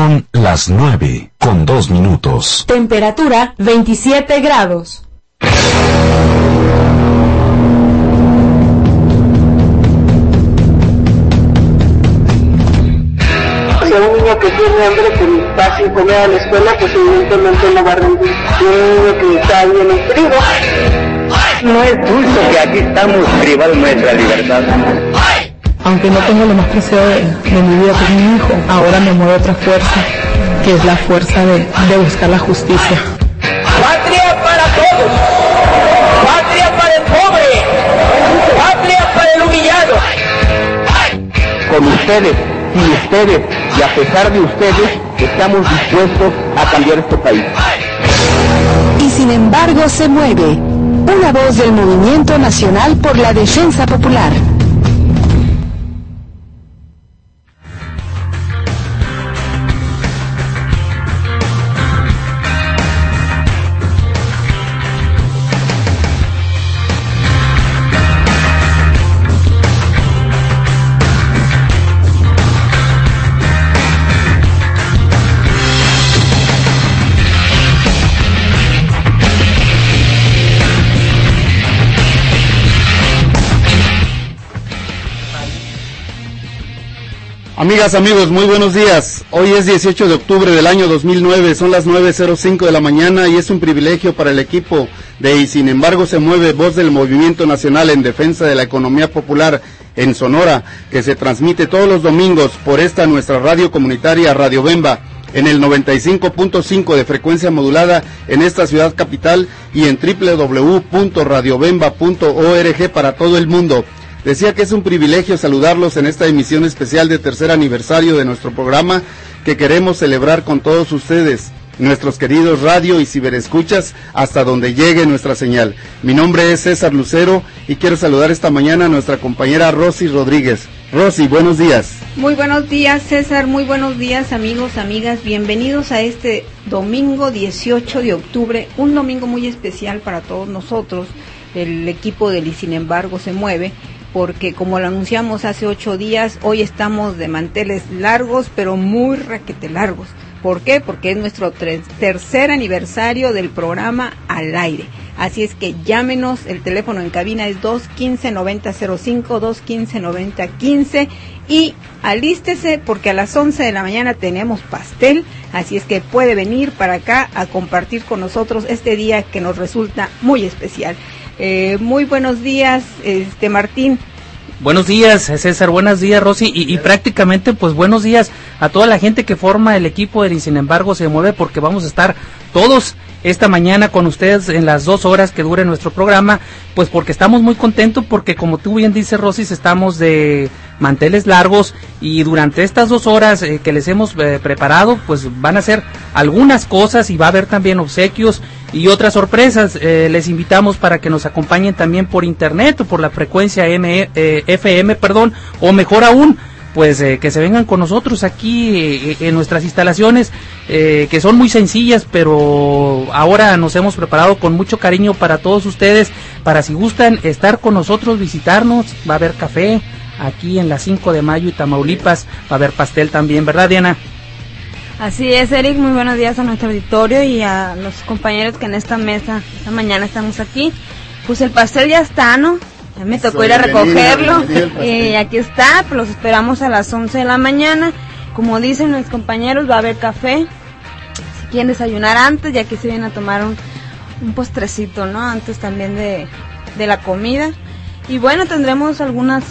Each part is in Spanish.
Son las 9:02. Temperatura 27 grados. Si un niño que tiene hambre, que va sin comer a la escuela, pues evidentemente no va a rendir. Y un niño que está bien nutrido. No es justo que aquí estamos privados de nuestra libertad. Aunque no tengo lo más preciado de mi vida, que es mi hijo, ahora me mueve otra fuerza, que es la fuerza de buscar la justicia. Patria para todos, patria para el pobre, patria para el humillado. Con ustedes, sin ustedes y a pesar de ustedes, estamos dispuestos a cambiar este país. Y sin embargo se mueve, una voz del Movimiento Nacional por la Defensa Popular. Amigas, amigos, muy buenos días. Hoy es 18 de octubre del año 2009, son las 9:05 de la mañana y es un privilegio para el equipo de Y Sin Embargo Se Mueve, voz del Movimiento Nacional en Defensa de la Economía Popular en Sonora, que se transmite todos los domingos por esta nuestra radio comunitaria Radio Bemba, en el 95.5 de frecuencia modulada en esta ciudad capital y en www.radiobemba.org para todo el mundo. Decía que es un privilegio saludarlos en esta emisión especial de tercer aniversario de nuestro programa que queremos celebrar con todos ustedes, nuestros queridos radio y ciberescuchas, hasta donde llegue nuestra señal. Mi nombre es César Lucero y quiero saludar esta mañana a nuestra compañera Rosy Rodríguez. Rosy, buenos días. Muy buenos días, César, muy buenos días, amigos, amigas, bienvenidos a este domingo 18 de octubre, un domingo muy especial para todos nosotros, el equipo del Y Sin Embargo Se Mueve, porque como lo anunciamos hace 8 días, hoy estamos de manteles largos, pero muy raquete largos. ¿Por qué? Porque es nuestro tercer aniversario del programa al aire. Así es que llámenos, el teléfono en cabina es 215-9005, 215-9015 y alístese porque a las 11 de la mañana tenemos pastel, así es que puede venir para acá a compartir con nosotros este día que nos resulta muy especial. Muy buenos días, Martín. Buenos días, César, buenos días, Rosy, y prácticamente pues buenos días a toda la gente que forma el equipo de Y Sin Embargo Se Mueve, porque vamos a estar todos esta mañana con ustedes en las 2 horas que dure nuestro programa, pues porque estamos muy contentos, porque como tú bien dices, Rosy, estamos de manteles largos y durante estas 2 horas que les hemos preparado, pues van a ser algunas cosas y va a haber también obsequios y otras sorpresas. Les invitamos para que nos acompañen también por internet o por la frecuencia FM, o mejor aún, pues que se vengan con nosotros aquí en nuestras instalaciones, que son muy sencillas, pero ahora nos hemos preparado con mucho cariño para todos ustedes, para si gustan estar con nosotros, visitarnos. Va a haber café aquí en la 5 de mayo y Tamaulipas, va a haber pastel también, ¿verdad, Diana? Así es, Eric, muy buenos días a nuestro auditorio y a los compañeros que en esta mesa, esta mañana estamos aquí. Pues el pastel ya está, ¿no? Ya me tocó ir a recogerlo, y aquí está, pues los esperamos a las 11 de la mañana. Como dicen mis compañeros, va a haber café, si quieren desayunar antes, ya que se vienen a tomar un postrecito, ¿no? Antes también de la comida. Y bueno, tendremos algunos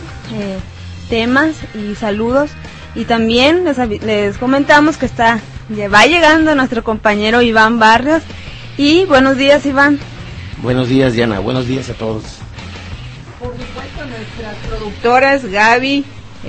temas y saludos. Y también les comentamos que va llegando nuestro compañero Iván Barrios. Y buenos días, Iván. Buenos días, Diana, buenos días a todos. Por supuesto, nuestras productoras Gaby,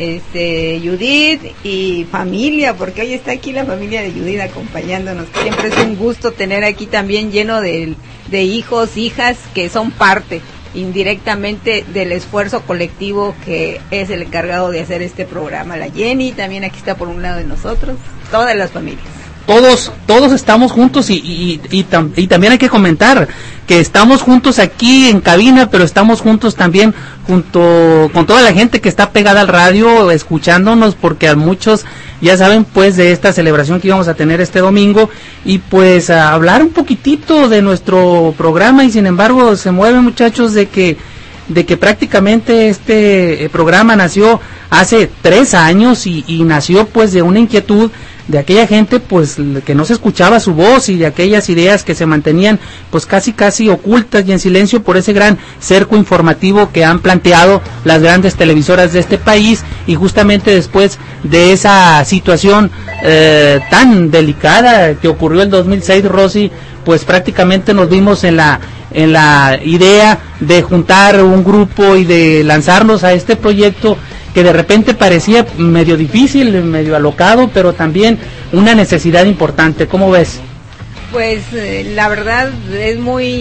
Judith y familia, porque hoy está aquí la familia de Judith acompañándonos. Siempre es un gusto tener aquí también lleno de hijos, hijas que son parte indirectamente del esfuerzo colectivo que es el encargado de hacer este programa. La Jenny también aquí está por un lado de nosotros, todas las familias. Todos estamos juntos y también hay que comentar que estamos juntos aquí en cabina, pero estamos juntos también junto con toda la gente que está pegada al radio, escuchándonos, porque a muchos ya saben pues de esta celebración que íbamos a tener este domingo, y pues a hablar un poquitito de nuestro programa. Y sin embargo se mueve, muchachos, de que prácticamente este programa nació hace 3 años y nació pues de una inquietud de aquella gente pues que no se escuchaba su voz, y de aquellas ideas que se mantenían pues casi ocultas y en silencio por ese gran cerco informativo que han planteado las grandes televisoras de este país. Y justamente después de esa situación tan delicada que ocurrió en 2006, Rosy, pues prácticamente nos vimos en la idea de juntar un grupo y de lanzarnos a este proyecto que de repente parecía medio difícil, medio alocado, pero también una necesidad importante. ¿Cómo ves? Pues la verdad es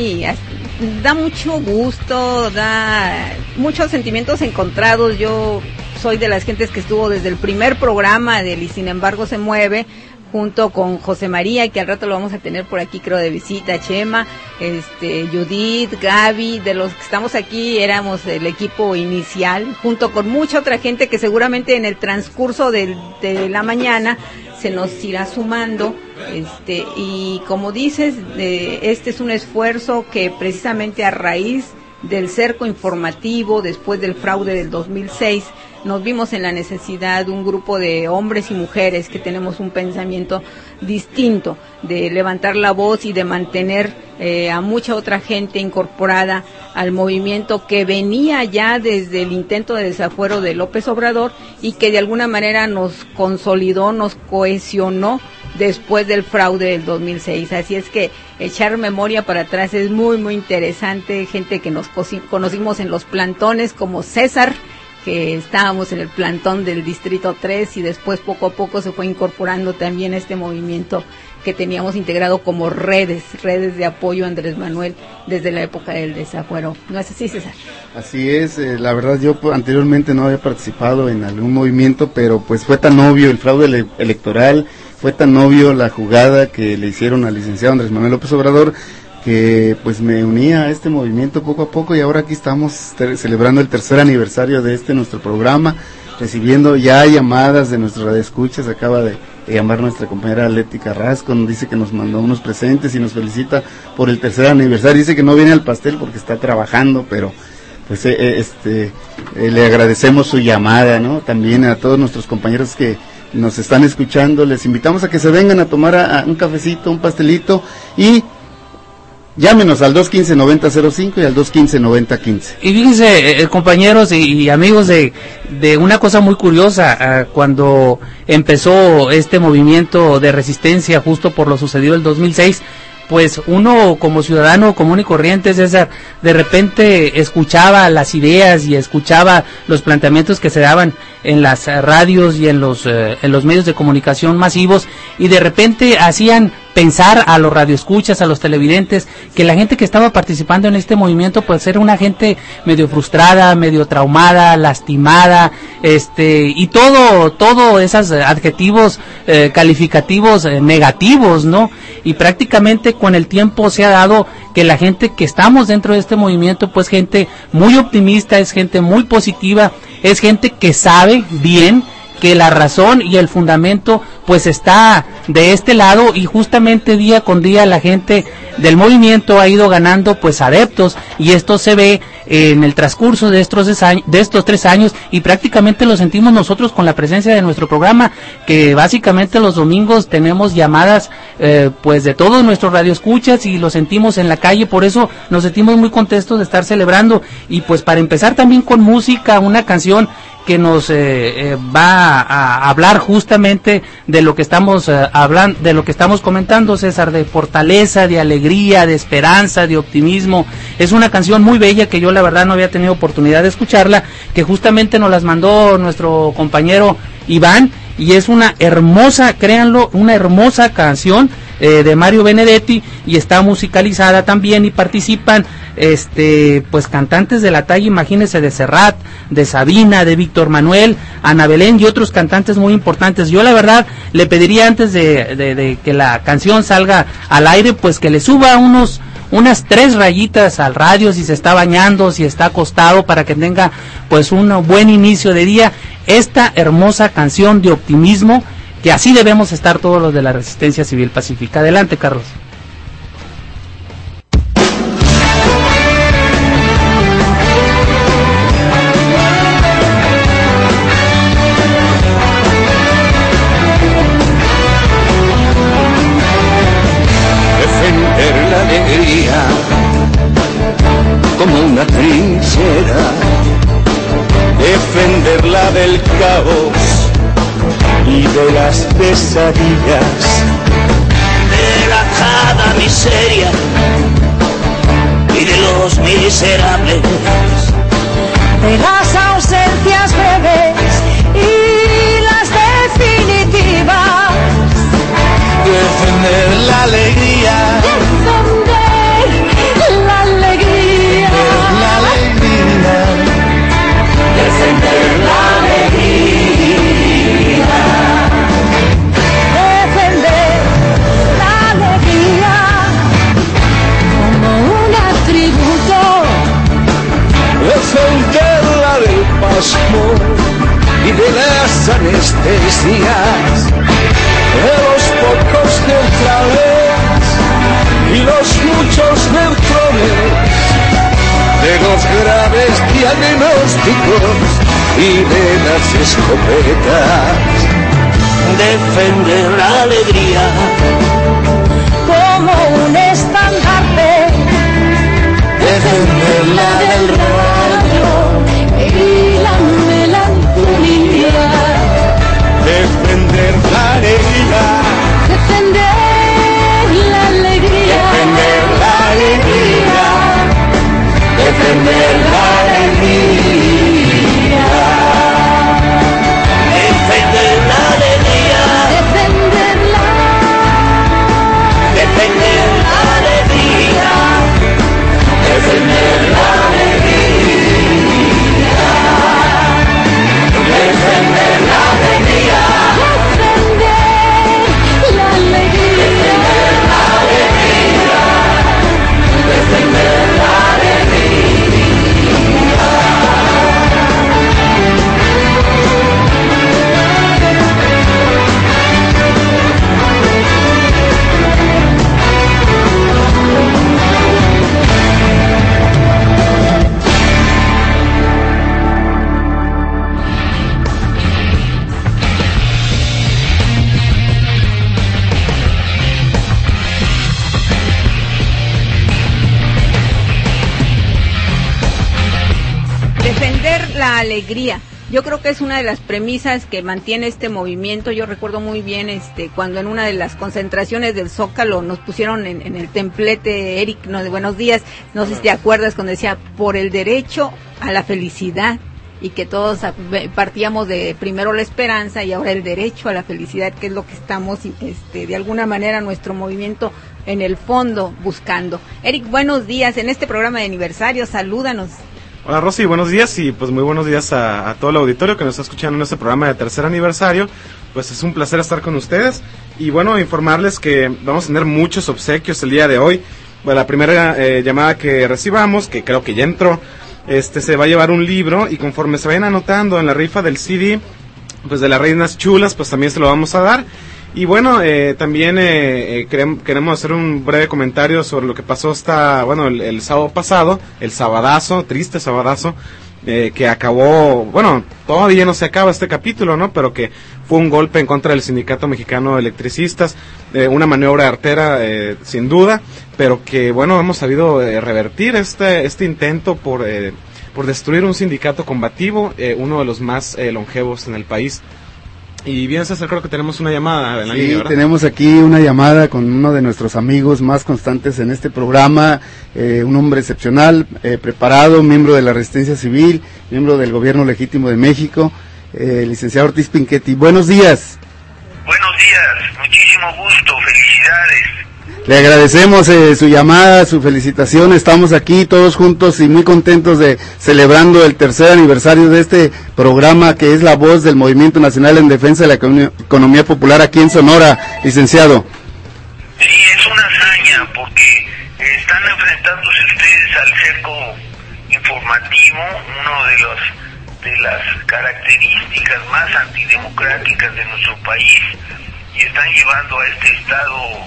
da mucho gusto, da muchos sentimientos encontrados. Yo soy de las gentes que estuvo desde el primer programa del Y Sin Embargo Se Mueve, junto con José María, que al rato lo vamos a tener por aquí, creo, de visita, Chema, Judith, Gaby. De los que estamos aquí éramos el equipo inicial, junto con mucha otra gente que seguramente en el transcurso de la mañana se nos irá sumando, y como dices, este es un esfuerzo que precisamente a raíz del cerco informativo después del fraude del 2006, nos vimos en la necesidad de un grupo de hombres y mujeres que tenemos un pensamiento distinto, de levantar la voz y de mantener a mucha otra gente incorporada al movimiento que venía ya desde el intento de desafuero de López Obrador, y que de alguna manera nos consolidó, nos cohesionó después del fraude del 2006. Así es que echar memoria para atrás es muy interesante. Gente que nos conocimos en los plantones, como César, que estábamos en el plantón del Distrito 3, y después poco a poco se fue incorporando también este movimiento que teníamos integrado como redes de apoyo a Andrés Manuel desde la época del desafuero. ¿No es así, César? Así es. La verdad, yo anteriormente no había participado en algún movimiento, pero pues fue tan obvio el fraude electoral, fue tan obvio la jugada que le hicieron al licenciado Andrés Manuel López Obrador, que pues me unía a este movimiento poco a poco, y ahora aquí estamos celebrando el 3er aniversario de nuestro programa, recibiendo ya llamadas de nuestros radioescuchas. Acaba de llamar nuestra compañera Leti Carrasco, nos dice que nos mandó unos presentes y nos felicita por el 3er aniversario. Dice que no viene al pastel porque está trabajando, pero pues le agradecemos su llamada, ¿no? También a todos nuestros compañeros que nos están escuchando, les invitamos a que se vengan a tomar a un cafecito, un pastelito, y llámenos al 215-9005 y al 215-9015. Y fíjense, compañeros y amigos, de una cosa muy curiosa. Cuando empezó este movimiento de resistencia justo por lo sucedido el 2006, pues uno como ciudadano común y corriente, César, de repente escuchaba las ideas y escuchaba los planteamientos que se daban en las radios y en los medios de comunicación masivos, y de repente hacían pensar a los radioescuchas, a los televidentes, que la gente que estaba participando en este movimiento pues era una gente medio frustrada, medio traumada, lastimada, y todo esos adjetivos calificativos negativos, ¿no? Y prácticamente con el tiempo se ha dado que la gente que estamos dentro de este movimiento, pues gente muy optimista, es gente muy positiva, es gente que sabe bien que la razón y el fundamento pues está de este lado, y justamente día con día la gente del movimiento ha ido ganando pues adeptos, y esto se ve en el transcurso de estos 3 años, y prácticamente lo sentimos nosotros con la presencia de nuestro programa, que básicamente los domingos tenemos llamadas pues de todos nuestros radioescuchas, y lo sentimos en la calle. Por eso nos sentimos muy contentos de estar celebrando, y pues para empezar también con música, una canción que nos va a hablar justamente de lo que estamos hablando, de lo que estamos comentando, César, de fortaleza, de alegría, de esperanza, de optimismo. Es una canción muy bella que yo la verdad no había tenido oportunidad de escucharla, que justamente nos las mandó nuestro compañero Iván, y es una hermosa, créanlo, una hermosa canción de Mario Benedetti, y está musicalizada también, y participan pues cantantes de la talla, imagínense, de Serrat, de Sabina, de Víctor Manuel, Ana Belén y otros cantantes muy importantes. Yo la verdad le pediría, antes de que la canción salga al aire, pues que le suba unos unas 3 rayitas al radio si se está bañando, si está acostado, para que tenga pues un buen inicio de día. Esta hermosa canción de optimismo, que así debemos estar todos los de la Resistencia Civil Pacífica. Adelante, Carlos. Defender la alegría como una trinchera, defenderla del caos y de las pesadillas, de la cada miseria y de los miserables, de las ausencias breves y las definitivas, defender la alegría, defender la alegría, defender la alegría, defender la alegría como un atributo, defenderla del pasmo y de las anestesias, de los pocos neutrales y los muchos neutrones, de los graves diagnósticos y de las escopetas, defender la alegría como un estandarte, defenderla del rayo y la melancolía, defender la alegría, defender la alegría, defender la alegría, defender la alegría, defender la alegría, defender la alegría, defender la alegría, defender la alegría, defender la alegría, defender la alegría. Yo creo que es una de las premisas que mantiene este movimiento. Yo recuerdo muy bien cuando en una de las concentraciones del Zócalo nos pusieron en el templete, Eric, de buenos días, no sé si te acuerdas, cuando decía por el derecho a la felicidad, y que todos partíamos de primero la esperanza y ahora el derecho a la felicidad, que es lo que estamos de alguna manera nuestro movimiento en el fondo buscando. Eric, buenos días en este programa de aniversario, salúdanos. Hola Rosy, buenos días y pues muy buenos días a todo el auditorio que nos está escuchando en este programa de tercer aniversario. Pues es un placer estar con ustedes y bueno, informarles que vamos a tener muchos obsequios el día de hoy. Bueno, la primera llamada que recibamos, que creo que ya entró, se va a llevar un libro y conforme se vayan anotando en la rifa del CD, pues de las Reinas Chulas, pues también se lo vamos a dar. Y bueno, también queremos hacer un breve comentario sobre lo que pasó el sábado pasado, el sabadazo, triste sabadazo, que acabó, bueno, todavía no se acaba este capítulo, ¿no? Pero que fue un golpe en contra del Sindicato Mexicano de Electricistas, una maniobra artera, sin duda, pero que, bueno, hemos sabido revertir este intento por destruir un sindicato combativo, uno de los más longevos en el país. Y bien, César, creo que tenemos una llamada en la línea, ¿verdad? Tenemos aquí una llamada con uno de nuestros amigos más constantes en este programa, un hombre excepcional, preparado, miembro de la Resistencia Civil, miembro del Gobierno Legítimo de México, licenciado Ortiz Pinchetti. Buenos días. Buenos días, muchísimo gusto, felicidades. Le agradecemos su llamada, su felicitación. Estamos aquí todos juntos y muy contentos de celebrando el tercer aniversario de este programa que es la voz del Movimiento Nacional en Defensa de la Economía Popular aquí en Sonora, licenciado. Sí, es una hazaña porque están enfrentando reportándose ustedes al cerco informativo, uno de las características más antidemocráticas de nuestro país, y están llevando a este estado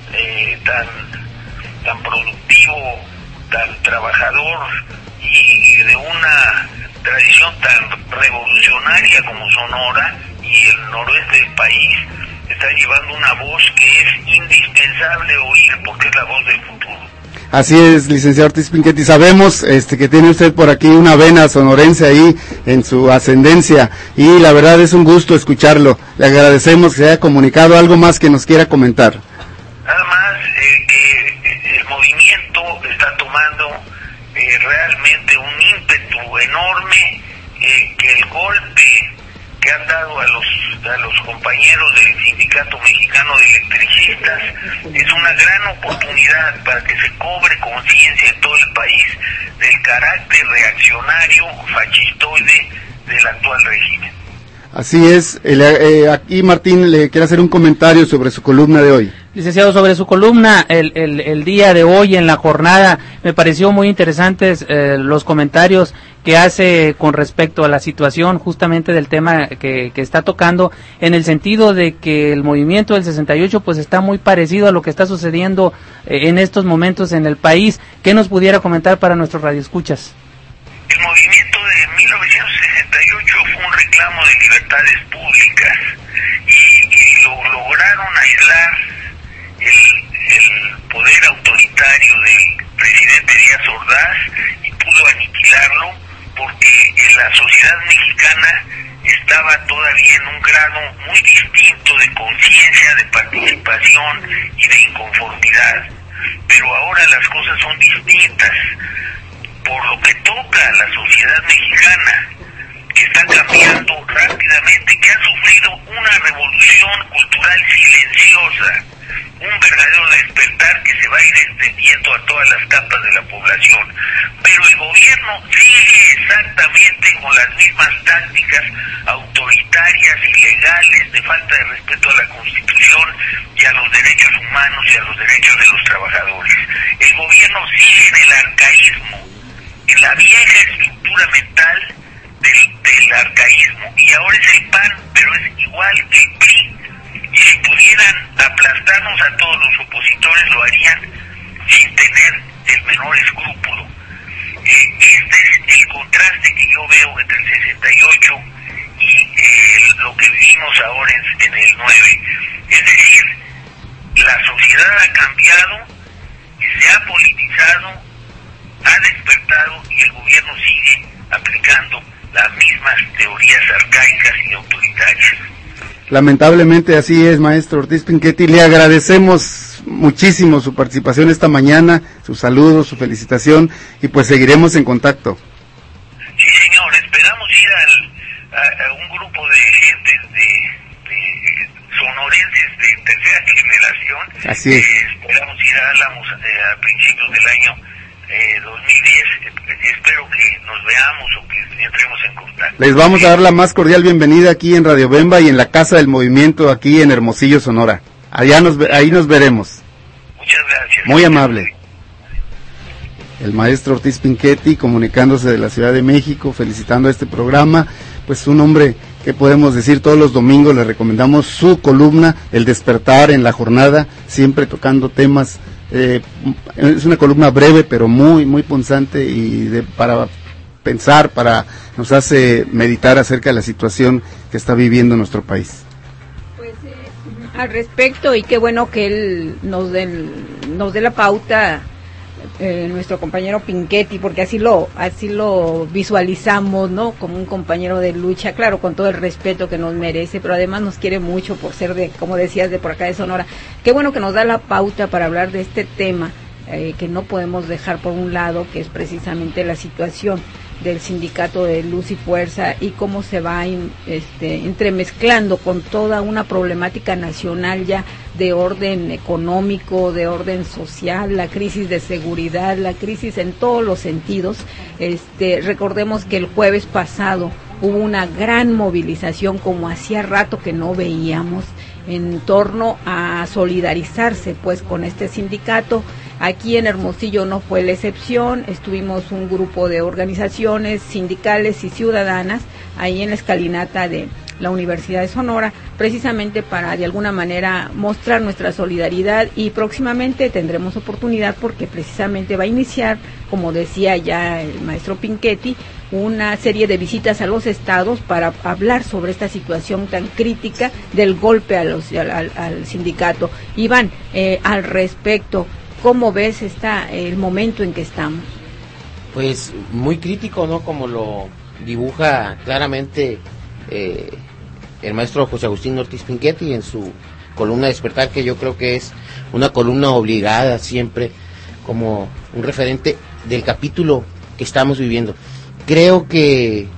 tan productivo, tan trabajador y de una tradición tan revolucionaria como Sonora y el noroeste del país, está llevando una voz que es indispensable oír porque es la voz del futuro. Así es, licenciado Ortiz Pinchetti, sabemos que tiene usted por aquí una vena sonorense ahí en su ascendencia, y la verdad es un gusto escucharlo. Le agradecemos que se haya comunicado. ¿Algo más que nos quiera comentar? Nada más, el movimiento está tomando realmente un ímpetu enorme, que el golpe que han dado a los compañeros del Sindicato Mexicano de Electricistas es una gran oportunidad para que se cobre conciencia en todo el país del carácter reaccionario, fascistoide del actual régimen. Así es. Aquí Martín le quiere hacer un comentario sobre su columna de hoy. Licenciado, sobre su columna, el día de hoy en la jornada, me pareció muy interesantes los comentarios que hace con respecto a la situación justamente del tema que está tocando, en el sentido de que el movimiento del 68 pues está muy parecido a lo que está sucediendo en estos momentos en el país. ¿Qué nos pudiera comentar para nuestros radioescuchas? El movimiento de 1968 fue un reclamo de libertades públicas y lo lograron aislar el poder autoritario del presidente Díaz Ordaz, y pudo aniquilarlo porque la sociedad mexicana estaba todavía en un grado muy distinto de conciencia, de participación y de inconformidad. Pero ahora las cosas son distintas. Por lo que toca a la sociedad mexicana, que está cambiando rápidamente, que ha sufrido una revolución cultural silenciosa, un verdadero despertar que se va a ir extendiendo a todas las capas de la población. Pero el gobierno sigue exactamente con las mismas tácticas autoritarias, ilegales, de falta de respeto a la Constitución y a los derechos humanos y a los derechos de los trabajadores. El gobierno sigue en el arcaísmo, en la vieja estructura mental del arcaísmo, y ahora es el PAN, pero es igual que el PRI, y si pudieran aplastarnos a todos los opositores lo harían sin tener el menor escrúpulo. Este es el contraste que yo veo entre el 68 y lo que vivimos ahora en el 9. Es decir, la sociedad ha cambiado, se ha politizado, ha despertado, y el gobierno sigue aplicando las mismas teorías arcaicas y autoritarias. Lamentablemente así es, maestro Ortiz Pinchetti. Le agradecemos muchísimo su participación esta mañana, sus saludos, su felicitación, y pues seguiremos en contacto. Sí, señor, esperamos ir a un grupo de gente de sonorenses de tercera generación. Así es. Esperamos ir a Álamos a principios del año 2010. Espero que nos veamos o que entremos en contacto. Les vamos a dar la más cordial bienvenida aquí en Radio Bemba y en la Casa del Movimiento aquí en Hermosillo, Sonora. Ahí nos veremos. Muchas gracias. Muy amable. El maestro Ortiz Pinchetti comunicándose de la Ciudad de México, felicitando a este programa. Pues un hombre que podemos decir todos los domingos le recomendamos su columna, El Despertar, en la jornada, siempre tocando temas. Es una columna breve pero muy muy punzante y para pensar, nos hace meditar acerca de la situación que está viviendo nuestro país. Pues al respecto, y qué bueno que él nos dé la pauta, nuestro compañero Pinchetti, porque así lo visualizamos, ¿no? Como un compañero de lucha, claro, con todo el respeto que nos merece, pero además nos quiere mucho por ser como decías, de por acá de Sonora. Qué bueno que nos da la pauta para hablar de este tema, que no podemos dejar por un lado, que es precisamente la situación del sindicato de Luz y Fuerza y cómo se va entremezclando con toda una problemática nacional ya de orden económico, de orden social, la crisis de seguridad, la crisis en todos los sentidos. Recordemos que el jueves pasado hubo una gran movilización como hacía rato que no veíamos en torno a solidarizarse pues con este sindicato Aquí en Hermosillo no fue la excepción, estuvimos un grupo de organizaciones sindicales y ciudadanas ahí en la escalinata de la Universidad de Sonora, precisamente para de alguna manera mostrar nuestra solidaridad, y próximamente tendremos oportunidad porque precisamente va a iniciar, como decía ya el maestro Pinchetti, una serie de visitas a los estados para hablar sobre esta situación tan crítica del golpe al sindicato. Iván, al respecto, ¿cómo ves el momento en que estamos? Pues muy crítico, ¿no? Como lo dibuja claramente el maestro José Agustín Ortiz Pinchetti en su columna Despertar, que yo creo que es una columna obligada siempre como un referente del capítulo que estamos viviendo. Creo que,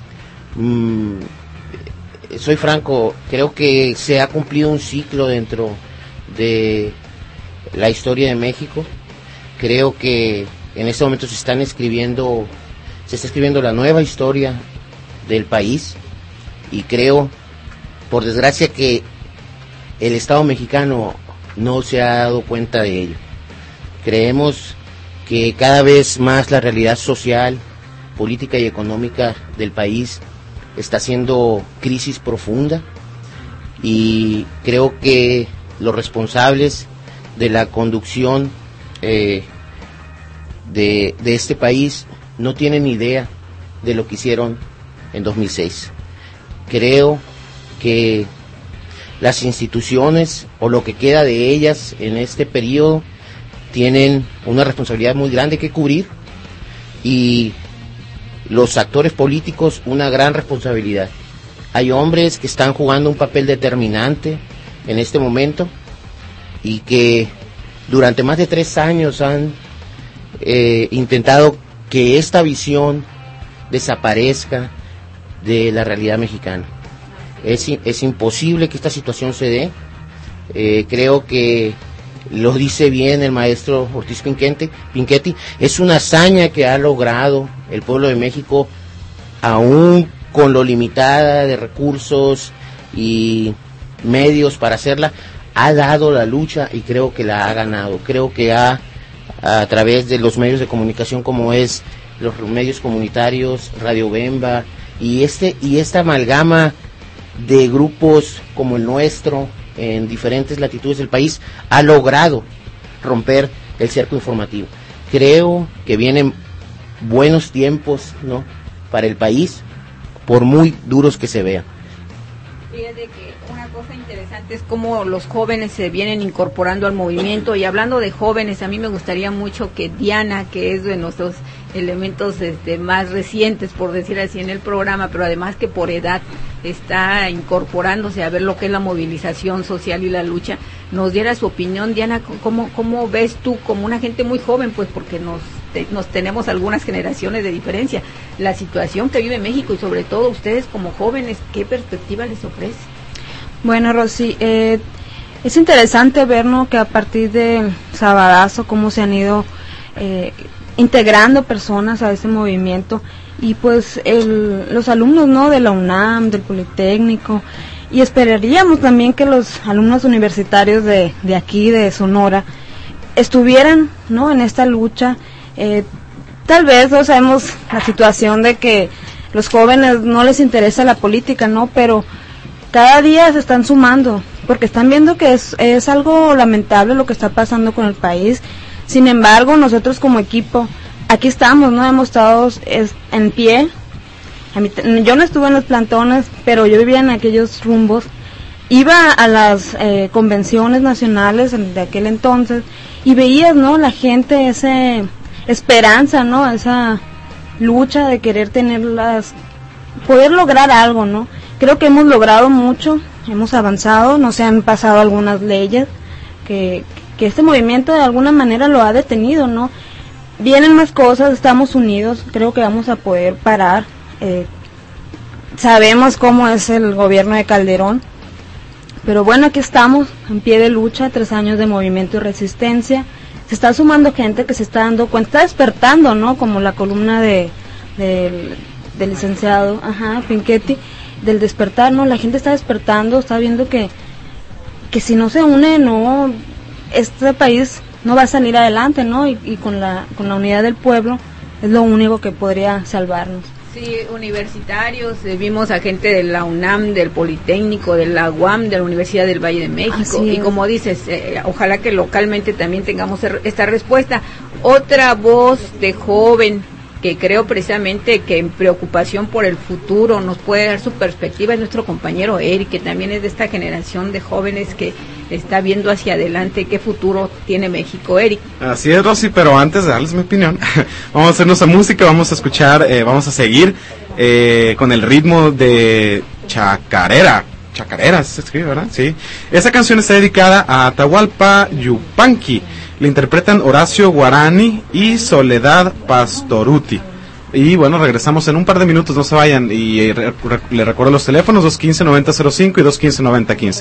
soy franco, creo que se ha cumplido un ciclo dentro de la historia de México. Creo que en este momento se está escribiendo la nueva historia del país, y creo, por desgracia, que el Estado mexicano no se ha dado cuenta de ello. Creemos que cada vez más la realidad social, política y económica del país está haciendo crisis profunda, y creo que los responsables de la conducción de este país no tienen idea de lo que hicieron en 2006. Creo que las instituciones, o lo que queda de ellas en este periodo, tienen una responsabilidad muy grande que cubrir, y los actores políticos una gran responsabilidad. Hay hombres que están jugando un papel determinante en este momento, y que durante más de 3 años han intentado que esta visión desaparezca de la realidad mexicana. Es imposible que esta situación se dé. Creo que lo dice bien el maestro Ortiz Pinchetti, es una hazaña que ha logrado el pueblo de México, aún con lo limitada de recursos y medios para hacerla. Ha dado la lucha y creo que la ha ganado. Creo que a través de los medios de comunicación, como es los medios comunitarios, Radio Bemba, y esta amalgama de grupos como el nuestro en diferentes latitudes del país, ha logrado romper el cerco informativo. Creo que vienen buenos tiempos, ¿no?, para el país, por muy duros que se vean. Fíjate que una cosa interesante es cómo los jóvenes se vienen incorporando al movimiento, y hablando de jóvenes, a mí me gustaría mucho que Diana, que es de nuestros elementos más recientes, por decir así, en el programa, pero además que por edad está incorporándose a ver lo que es la movilización social y la lucha, nos diera su opinión. Diana, ¿cómo ves tú, como una gente muy joven, pues porque nos tenemos algunas generaciones de diferencia, la situación que vive México, y sobre todo ustedes como jóvenes, qué perspectiva les ofrece? Bueno, Rosy, es interesante ver, ¿no?, que a partir del Sabadazo cómo se han ido integrando personas a ese movimiento, y pues los alumnos, ¿no?, de la UNAM, del Politécnico, y esperaríamos también que los alumnos universitarios de aquí, de Sonora, estuvieran, ¿no?, en esta lucha. Tal vez no sabemos la situación de que los jóvenes no les interesa la política, ¿no?, pero cada día se están sumando, porque están viendo que es algo lamentable lo que está pasando con el país. Sin embargo, nosotros como equipo, aquí estamos, ¿no?, hemos estado en pie. Yo no estuve en los plantones, pero yo vivía en aquellos rumbos, iba a las convenciones nacionales de aquel entonces, y veías, ¿no?, la gente, esa esperanza, ¿no?, esa lucha de querer poder lograr algo, ¿no? Creo que hemos logrado mucho, hemos avanzado, no se han pasado algunas leyes que este movimiento de alguna manera lo ha detenido, ¿no? Vienen más cosas, estamos unidos, creo que vamos a poder parar. Sabemos cómo es el gobierno de Calderón, pero bueno, aquí estamos, en pie de lucha, 3 años de movimiento y resistencia. Se está sumando gente que se está dando cuenta, está despertando, ¿no?, como la columna del licenciado Pinchetti, del despertar, ¿no? La gente está despertando, está viendo que si no se une, no, este país no va a salir adelante, ¿no? Y con la unidad del pueblo es lo único que podría salvarnos. Sí, universitarios, vimos a gente de la UNAM, del Politécnico, de la UAM, de la Universidad del Valle de México, y como dices, ojalá que localmente también tengamos esta respuesta. Otra voz de joven que creo precisamente que en preocupación por el futuro nos puede dar su perspectiva es nuestro compañero Eric, que también es de esta generación de jóvenes que está viendo hacia adelante qué futuro tiene México. Eric. Así es, Rosy, pero antes de darles mi opinión, vamos a hacernos a música, vamos a escuchar, vamos a seguir con el ritmo de chacarera se escribe, ¿verdad? Sí. Esa canción está dedicada a Atahualpa Yupanqui. Le interpretan Horacio Guarani y Soledad Pastoruti. Y bueno, regresamos en un par de minutos, no se vayan. Y le recuerdo los teléfonos 215-9005 y 215-9015.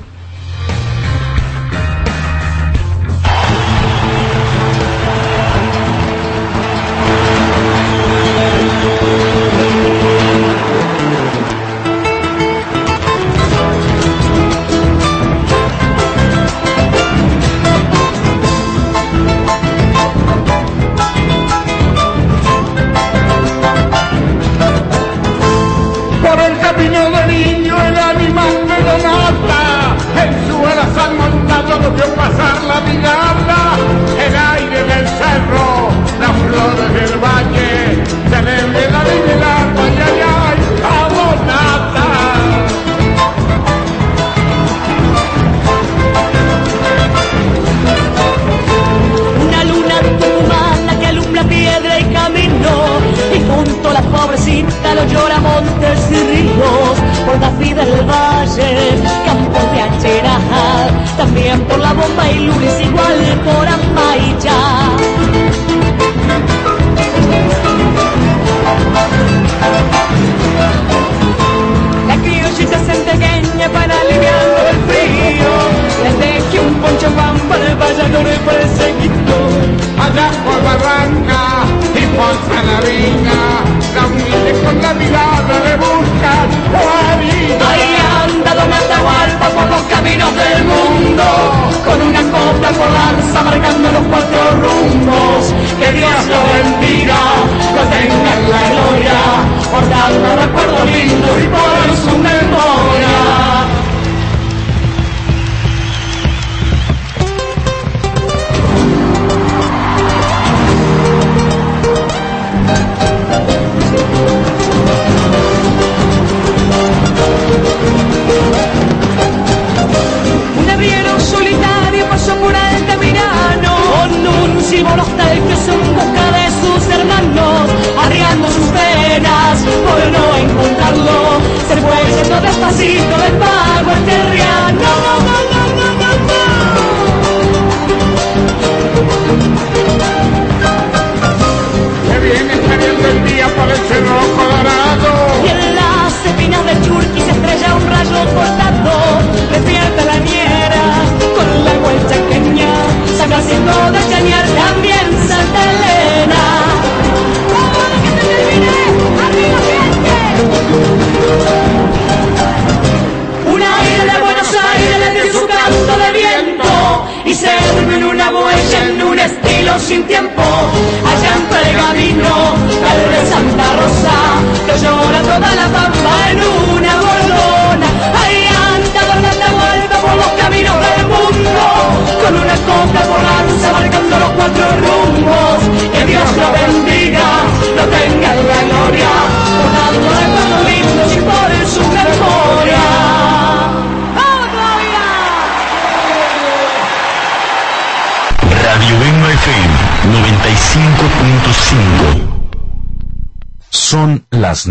Son las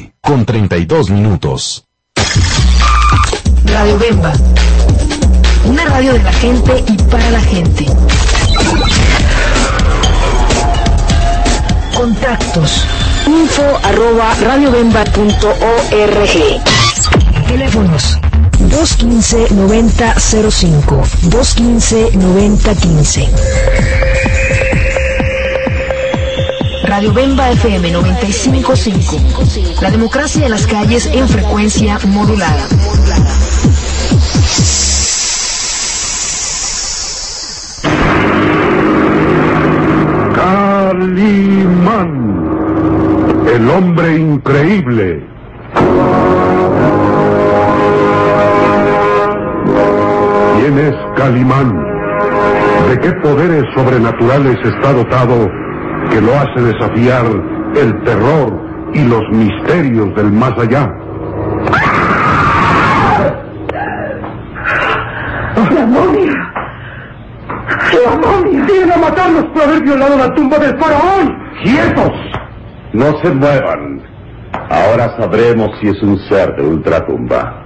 9:32. Radio Bemba, una radio de la gente y para la gente. Contactos: info@radiobemba.org. Teléfonos: 215-9005, 215-9015. Radio Bemba FM 95.5. La democracia de las calles en frecuencia modulada. El hombre increíble. ¿Quién es Calimán? ¿De qué poderes sobrenaturales está dotado que lo hace desafiar el terror y los misterios del más allá? ¡La momia! ¡La momia! ¡Vienen a matarnos por haber violado la tumba del faraón! ¡Quietos! No se muevan. Ahora sabremos si es un ser de ultratumba.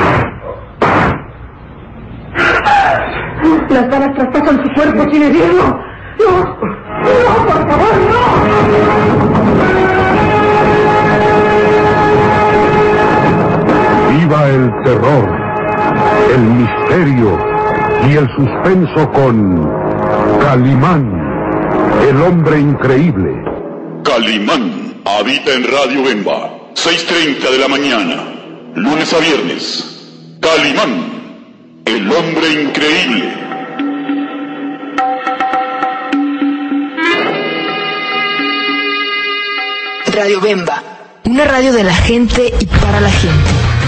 Las balas traspasan su cuerpo sin herirlo. ¡No! ¡No, por favor, no! ¡Viva el terror, el misterio y el suspenso con Calimán, el hombre increíble! Calimán habita en Radio Bemba, 6:30 de la mañana, lunes a viernes. Calimán, el hombre increíble. Radio Bemba, una radio de la gente y para la gente.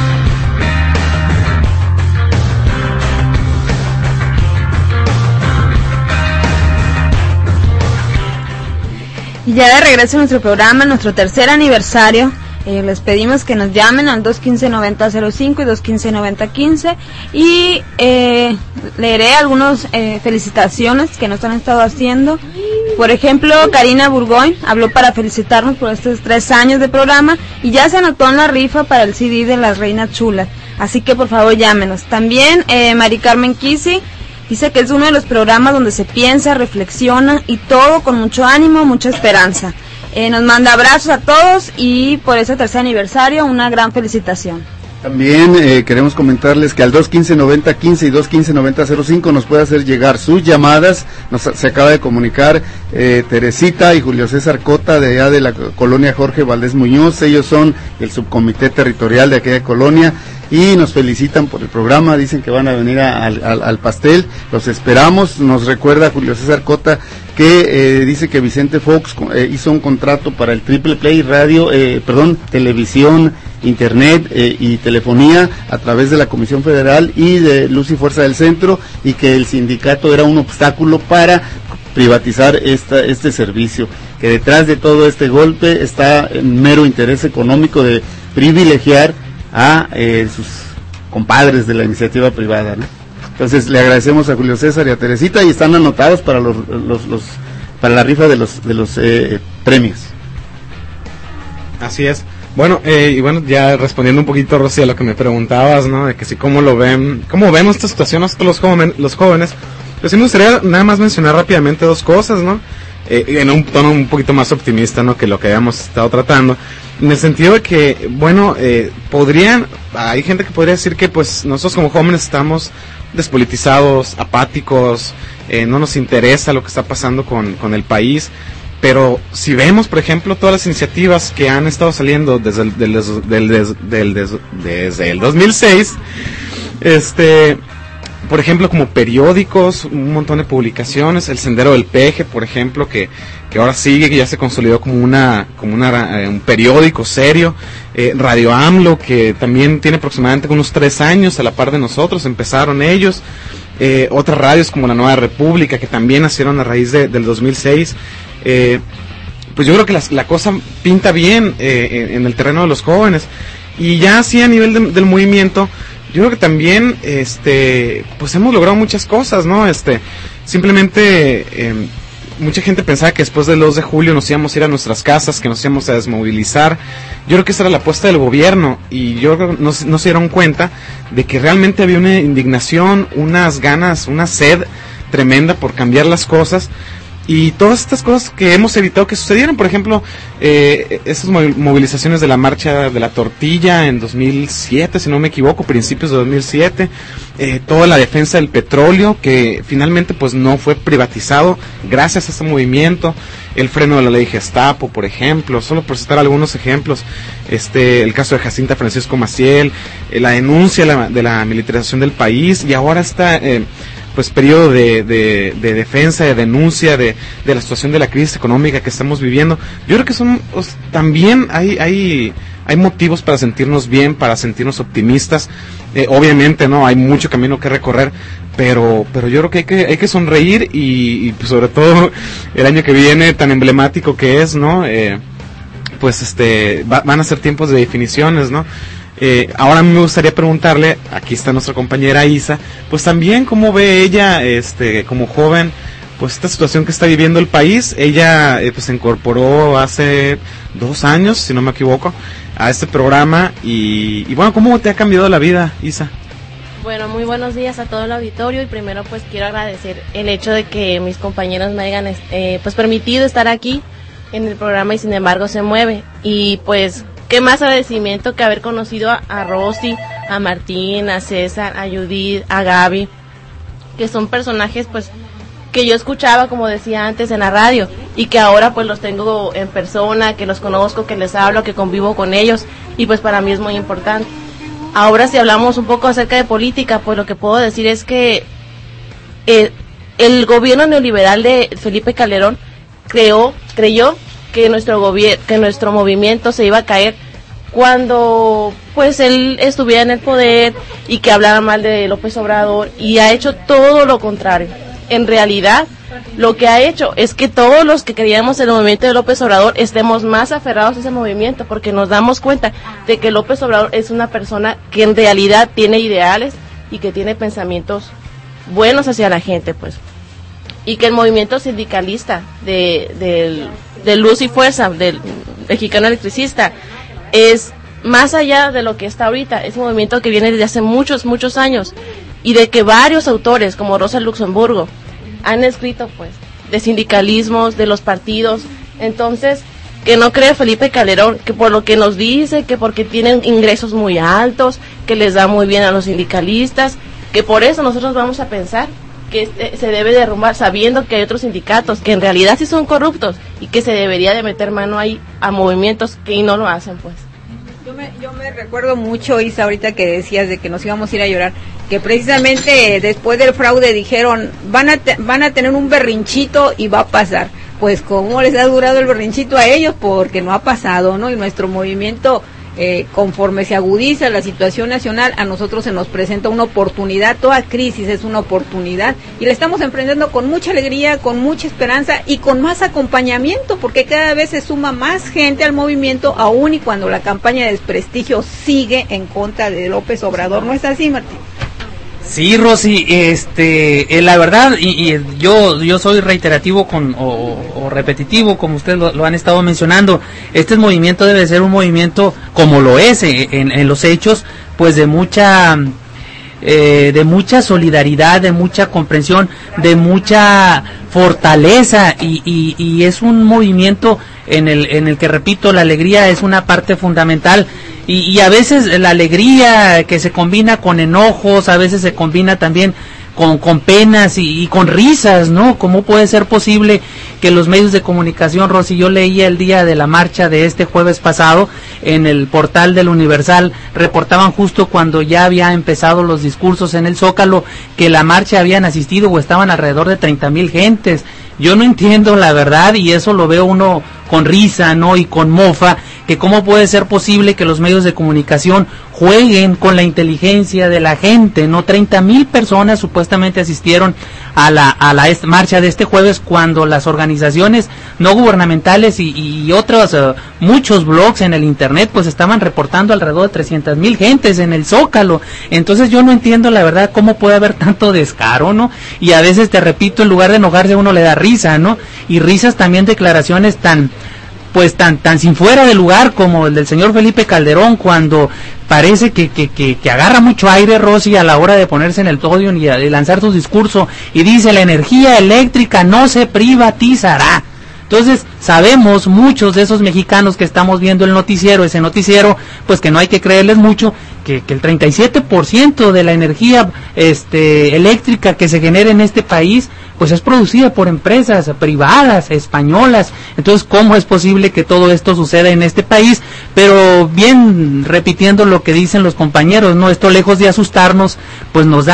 Y ya de regreso a nuestro programa, nuestro tercer aniversario, les pedimos que nos llamen al 215-9005 y 215-9015 y leeré algunas felicitaciones que nos han estado haciendo. Por ejemplo, Karina Burgoyne habló para felicitarnos por estos 3 años de programa y ya se anotó en la rifa para el CD de Las Reinas Chulas, así que por favor llámenos. También Mari Carmen Kisi dice que es uno de los programas donde se piensa, reflexiona y todo con mucho ánimo, mucha esperanza. Nos manda abrazos a todos y por ese tercer aniversario una gran felicitación. También queremos comentarles que al 215-9015 y 215-9005 nos puede hacer llegar sus llamadas. Se acaba de comunicar Teresita y Julio César Cota de allá de la colonia Jorge Valdés Muñoz. Ellos son el subcomité territorial de aquella colonia y nos felicitan por el programa, dicen que van a venir al pastel, los esperamos. Nos recuerda Julio César Cota que dice que Vicente Fox hizo un contrato para el Triple Play radio, televisión, internet y telefonía a través de la Comisión Federal y de Luz y Fuerza del Centro, y que el sindicato era un obstáculo para privatizar este servicio, que detrás de todo este golpe está el mero interés económico de privilegiar a sus compadres de la iniciativa privada, ¿no? Entonces le agradecemos a Julio César y a Teresita y están anotados para para la rifa de los premios. Así es. Bueno, y bueno, ya respondiendo un poquito, Rosy, a lo que me preguntabas, ¿no? De que si cómo vemos esta situación nosotros los jóvenes, pues sí me gustaría nada más mencionar rápidamente 2 cosas, ¿no? En un tono un poquito más optimista, ¿no? Que lo que habíamos estado tratando, en el sentido de que, bueno, hay gente que podría decir que pues nosotros como jóvenes estamos despolitizados, apáticos, no nos interesa lo que está pasando con el país. Pero si vemos, por ejemplo, todas las iniciativas que han estado saliendo desde el 2006, por ejemplo, como periódicos, un montón de publicaciones, el Sendero del Peje, por ejemplo, que ahora sigue, que ya se consolidó como un periódico serio, Radio AMLO, que también tiene aproximadamente unos 3 años a la par de nosotros, empezaron ellos, otras radios como La Nueva República, que también nacieron a raíz del 2006, pues yo creo que la cosa pinta bien en el terreno de los jóvenes. Y ya así a nivel del movimiento, yo creo que también pues hemos logrado muchas cosas, ¿no? Simplemente mucha gente pensaba que después del 2 de julio nos íbamos a ir a nuestras casas, que nos íbamos a desmovilizar. Yo creo que esa era la apuesta del gobierno, y yo creo que no se dieron cuenta de que realmente había una indignación, unas ganas, una sed tremenda por cambiar las cosas. Y todas estas cosas que hemos evitado que sucedieran, por ejemplo, esas movilizaciones de la marcha de la tortilla en 2007, si no me equivoco, principios de 2007, toda la defensa del petróleo, que finalmente pues no fue privatizado gracias a este movimiento, el freno de la ley Gestapo, por ejemplo, solo por citar algunos ejemplos, el caso de Jacinta Francisco Maciel, la denuncia de la militarización del país, y ahora está pues periodo de defensa, de denuncia de la situación de la crisis económica que estamos viviendo. Yo creo que también hay motivos para sentirnos bien, para sentirnos optimistas. Obviamente, no, hay mucho camino que recorrer, pero yo creo que hay que sonreír y pues, sobre todo el año que viene tan emblemático que es, ¿no? Pues van a ser tiempos de definiciones, ¿no? Ahora a mí me gustaría preguntarle, aquí está nuestra compañera Isa, pues también cómo ve ella, como joven, pues esta situación que está viviendo el país. Ella pues se incorporó hace 2 años, si no me equivoco, a este programa y bueno, ¿cómo te ha cambiado la vida, Isa? Bueno, muy buenos días a todo el auditorio y primero pues quiero agradecer el hecho de que mis compañeros me hayan pues permitido estar aquí en el programa Y Sin Embargo Se Mueve, y pues qué más agradecimiento que haber conocido a Rosy, a Martín, a César, a Judith, a Gaby, que son personajes pues que yo escuchaba, como decía antes, en la radio, y que ahora pues los tengo en persona, que los conozco, que les hablo, que convivo con ellos, y pues para mí es muy importante. Ahora si hablamos un poco acerca de política, pues lo que puedo decir es que el gobierno neoliberal de Felipe Calderón creyó que nuestro movimiento se iba a caer cuando pues él estuviera en el poder y que hablara mal de López Obrador, y ha hecho todo lo contrario. En realidad, lo que ha hecho es que todos los que creíamos en el movimiento de López Obrador estemos más aferrados a ese movimiento, porque nos damos cuenta de que López Obrador es una persona que en realidad tiene ideales y que tiene pensamientos buenos hacia la gente, pues. Y que el movimiento sindicalista de Luz y Fuerza, del Mexicano Electricista, es más allá de lo que está ahorita. Es un movimiento que viene desde hace muchos años, y de que varios autores como Rosa Luxemburgo han escrito pues de sindicalismos, de los partidos. Entonces, que no cree Felipe Calderón que por lo que nos dice, que porque tienen ingresos muy altos, que les da muy bien a los sindicalistas, que por eso nosotros vamos a pensar que se debe derrumbar, sabiendo que hay otros sindicatos que en realidad sí son corruptos y que se debería de meter mano ahí a movimientos que no lo hacen, pues. Yo me recuerdo mucho, Isa, ahorita que decías de que nos íbamos a ir a llorar, que precisamente después del fraude dijeron, van a tener un berrinchito y va a pasar. Pues cómo les ha durado el berrinchito a ellos, porque no ha pasado, ¿no? Y nuestro movimiento, conforme se agudiza la situación nacional, a nosotros se nos presenta una oportunidad. Toda crisis es una oportunidad y la estamos enfrentando con mucha alegría, con mucha esperanza y con más acompañamiento, porque cada vez se suma más gente al movimiento, aún y cuando la campaña de desprestigio sigue en contra de López Obrador. ¿No es así, Martín? Sí, Rosy, la verdad, y yo soy reiterativo o repetitivo, como ustedes lo han estado mencionando. Este movimiento debe ser un movimiento, como lo es en los hechos, pues de mucha solidaridad, de mucha comprensión, de mucha fortaleza, y es un movimiento en el que, repito, la alegría es una parte fundamental. Y a veces la alegría que se combina con enojos, a veces se combina también con penas y con risas, ¿no? ¿Cómo puede ser posible que los medios de comunicación, Rosy? Yo leía el día de la marcha de este jueves pasado en el portal del Universal, reportaban justo cuando ya había empezado los discursos en el Zócalo, que la marcha habían asistido o estaban alrededor de 30,000 gentes. Yo no entiendo la verdad, y eso lo veo uno con risa, ¿no? Y con mofa, que cómo puede ser posible que los medios de comunicación jueguen con la inteligencia de la gente, ¿no? 30,000 personas supuestamente asistieron a la marcha de este jueves, cuando las organizaciones no gubernamentales y otros muchos blogs en el internet pues estaban reportando alrededor de 300,000 gentes en el Zócalo. Entonces yo no entiendo la verdad cómo puede haber tanto descaro, ¿no? Y a veces, te repito, en lugar de enojarse uno le da risa, ¿no? Y risas también declaraciones tan sin fuera de lugar como el del señor Felipe Calderón, cuando parece que agarra mucho aire, Rosy, a la hora de ponerse en el podio y lanzar su discurso, y dice: la energía eléctrica no se privatizará. Entonces, sabemos muchos de esos mexicanos que estamos viendo ese noticiero, pues que no hay que creerles mucho, que el 37% de la energía eléctrica que se genera en este país pues es producida por empresas privadas españolas. Entonces, ¿cómo es posible que todo esto suceda en este país? Pero bien, repitiendo lo que dicen los compañeros, no, esto lejos de asustarnos, pues nos da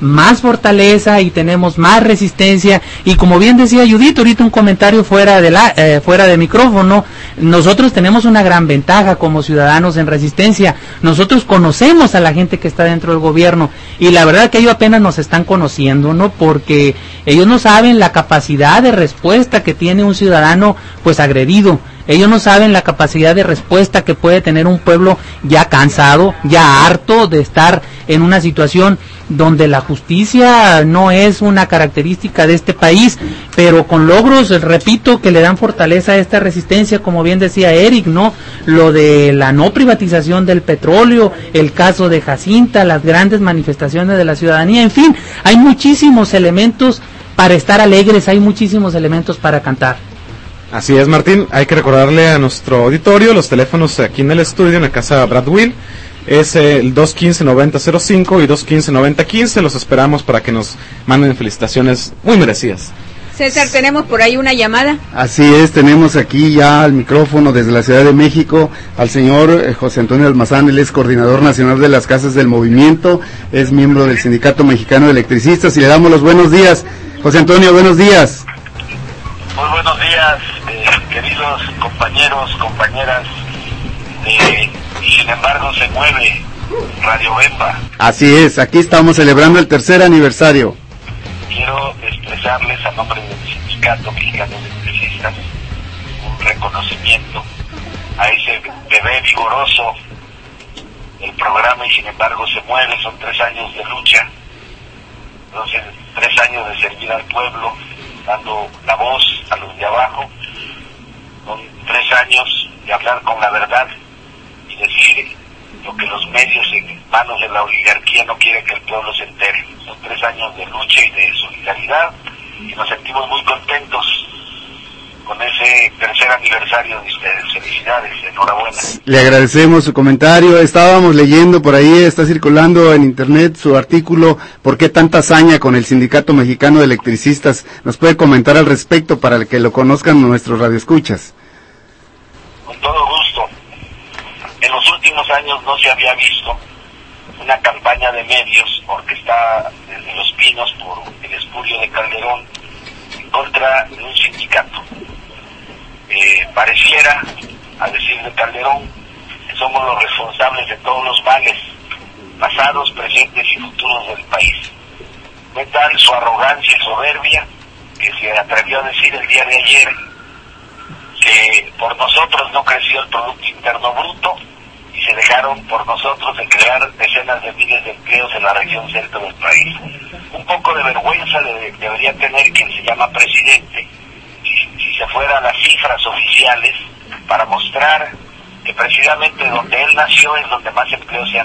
más fortaleza y tenemos más resistencia, y como bien decía Judith ahorita un comentario fuera de micrófono, nosotros tenemos una gran ventaja como ciudadanos en resistencia. Nosotros conocemos a la gente que está dentro del gobierno, y la verdad que ellos apenas nos están conociendo, ¿no? Porque ellos no saben la capacidad de respuesta que tiene un ciudadano pues agredido. Ellos no saben la capacidad de respuesta que puede tener un pueblo ya cansado, ya harto de estar en una situación donde la justicia no es una característica de este país, pero con logros, repito, que le dan fortaleza a esta resistencia, como bien decía Eric, ¿no? Lo de la no privatización del petróleo, el caso de Jacinta, las grandes manifestaciones de la ciudadanía, en fin, hay muchísimos elementos para estar alegres, hay muchísimos elementos para cantar. Así es, Martín, hay que recordarle a nuestro auditorio los teléfonos aquí en el estudio, en la casa Bradwill, es el 215-9005 y 215-9015, los esperamos para que nos manden felicitaciones muy merecidas. César, tenemos por ahí una llamada. Así es, tenemos aquí ya al micrófono desde la Ciudad de México al señor José Antonio Almazán. Él es coordinador nacional de las Casas del Movimiento, es miembro del Sindicato Mexicano de Electricistas, y le damos los buenos días. José Antonio, buenos días. Muy buenos días, queridos compañeros, compañeras y sin embargo se mueve Radio Bemba. Así es, aquí estamos celebrando el 3er aniversario. Quiero expresarles a nombre del Sindicato Mexicano de Electricistas un reconocimiento a ese bebé vigoroso del programa Y Sin Embargo Se Mueve. Son 3 años de lucha, entonces 3 años de servir al pueblo, dando la voz a los de abajo, con 3 años de hablar con la verdad y decir lo que los medios en manos de la oligarquía no quieren que el pueblo se entere. Son 3 años de lucha y de solidaridad, y nos sentimos muy contentos con ese 3er aniversario de ustedes. Felicidades, enhorabuena. Le agradecemos su comentario. Estábamos leyendo por ahí, está circulando en internet su artículo ¿Por qué tanta hazaña con el Sindicato Mexicano de Electricistas? ¿Nos puede comentar al respecto para que lo conozcan nuestros radioescuchas? Con todo gusto. En los últimos años no se había visto una campaña de medios orquestada desde Los Pinos por el espurio de Calderón en contra de un sindicato. Pareciera, a decir de Calderón, que somos los responsables de todos los males pasados, presentes y futuros del país. Fue tal su arrogancia y soberbia que se atrevió a decir el día de ayer que por nosotros no creció el Producto Interno Bruto y se dejaron por nosotros de crear decenas de miles de empleos en la región centro del país. Un poco de vergüenza debería tener quien se llama presidente si se fuera a las cifras oficiales para mostrar que precisamente donde él nació es donde más empleos se han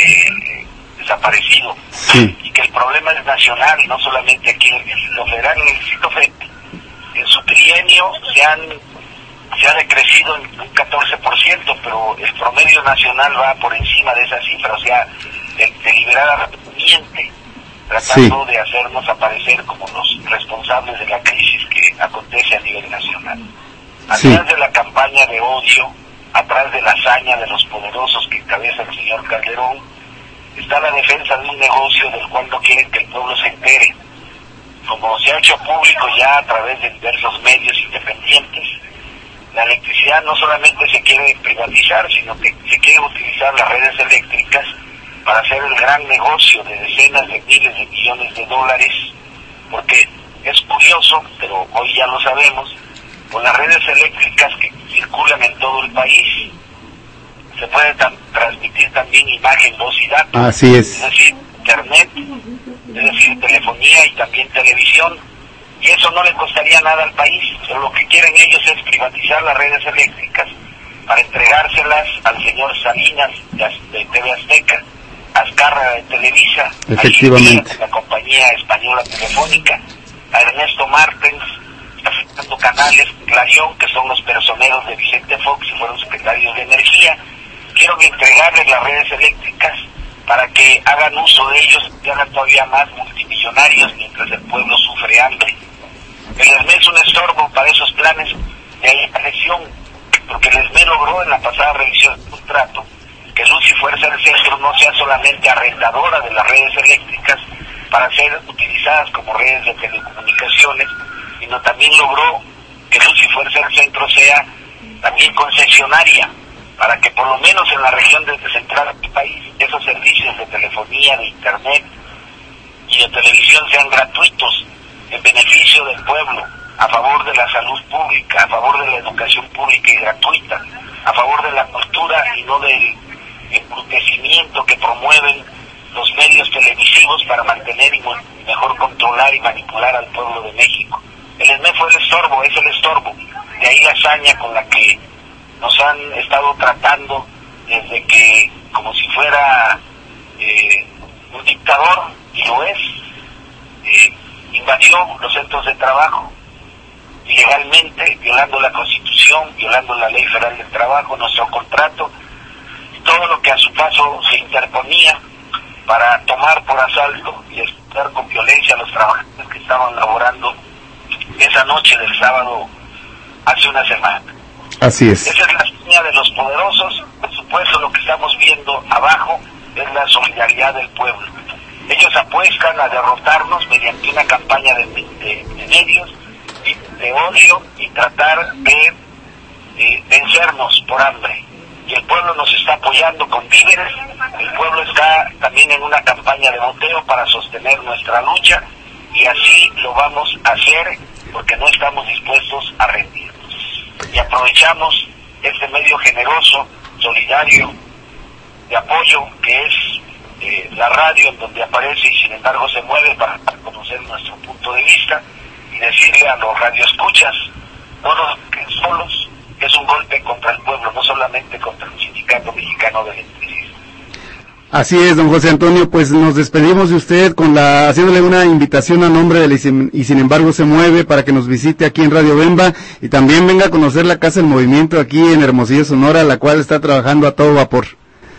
desaparecido. Sí. Y que el problema es nacional, no solamente aquí en el Distrito Federal. En el Distrito Federal, en su trienio se ha decrecido en un 14%, pero el promedio nacional va por encima de esa cifra, o sea, deliberadamente miente, tratando de hacernos aparecer como los responsables de la crisis que acontece a nivel nacional. Atrás de la campaña de odio, atrás de la hazaña de los poderosos que encabeza el señor Calderón, está la defensa de un negocio del cual no quieren que el pueblo se entere. Como se ha hecho público ya a través de diversos medios independientes, la electricidad no solamente se quiere privatizar, sino que se quiere utilizar las redes eléctricas para hacer el gran negocio de decenas de miles de millones de dólares, porque es curioso, pero hoy ya lo sabemos, con las redes eléctricas que circulan en todo el país, se puede transmitir también imagen, voz y datos. Así es. Es decir, internet, es decir, telefonía y también televisión, y eso no le costaría nada al país, pero lo que quieren ellos es privatizar las redes eléctricas para entregárselas al señor Salinas de TV Azteca, a Azcárraga de Televisa, efectivamente, a la compañía española telefónica, a Ernesto Martens, afectando canales, Clarion, que son los personeros de Vicente Fox y fueron secretarios de Energía. Quiero entregarles las redes eléctricas para que hagan uso de ellos y hagan todavía más multimillonarios mientras el pueblo sufre hambre. El ESME es un estorbo para esos planes, de ahí la lesión, porque el ESME logró en la pasada revisión del contrato que Luz y Fuerza del Centro no sea solamente arrendadora de las redes eléctricas para ser utilizadas como redes de telecomunicaciones, sino también logró que Luz y Fuerza del Centro sea también concesionaria, para que por lo menos en la región central del país esos servicios de telefonía, de internet y de televisión sean gratuitos en beneficio del pueblo, a favor de la salud pública, a favor de la educación pública y gratuita, a favor de la cultura y no del embrutecimiento que promueven los medios televisivos para mantener y mejor controlar y manipular al pueblo de México. El ESME fue el estorbo, es el estorbo. De ahí la hazaña con la que nos han estado tratando desde que, como si fuera un dictador, y lo es, invadió los centros de trabajo ilegalmente, violando la Constitución, violando la Ley Federal del Trabajo, nuestro contrato, y todo lo que a su paso se interponía para tomar por asalto y explotar con violencia a los trabajadores que estaban laborando esa noche del sábado hace una semana. Así es. Esa es la seña de los poderosos. Por supuesto, lo que estamos viendo abajo es la solidaridad del pueblo. Ellos apuestan a derrotarnos mediante una campaña de medios, de odio, y tratar de vencernos por hambre. Y el pueblo nos está apoyando con víveres. El pueblo está también en una campaña de voteo para sostener nuestra lucha, y así lo vamos a hacer porque no estamos dispuestos a rendirnos. Y aprovechamos este medio generoso, solidario, de apoyo, que es la radio, en donde aparece y sin embargo se mueve, para conocer nuestro punto de vista y decirle a los radioescuchas, no nos queden solos, que es un golpe contra el pueblo, no solamente contra el Sindicato Mexicano de Electricistas. Así es, don José Antonio, pues nos despedimos de usted haciéndole una invitación a nombre de Y Sin Embargo Se Mueve, para que nos visite aquí en Radio Bemba y también venga a conocer la Casa del Movimiento aquí en Hermosillo, Sonora, la cual está trabajando a todo vapor.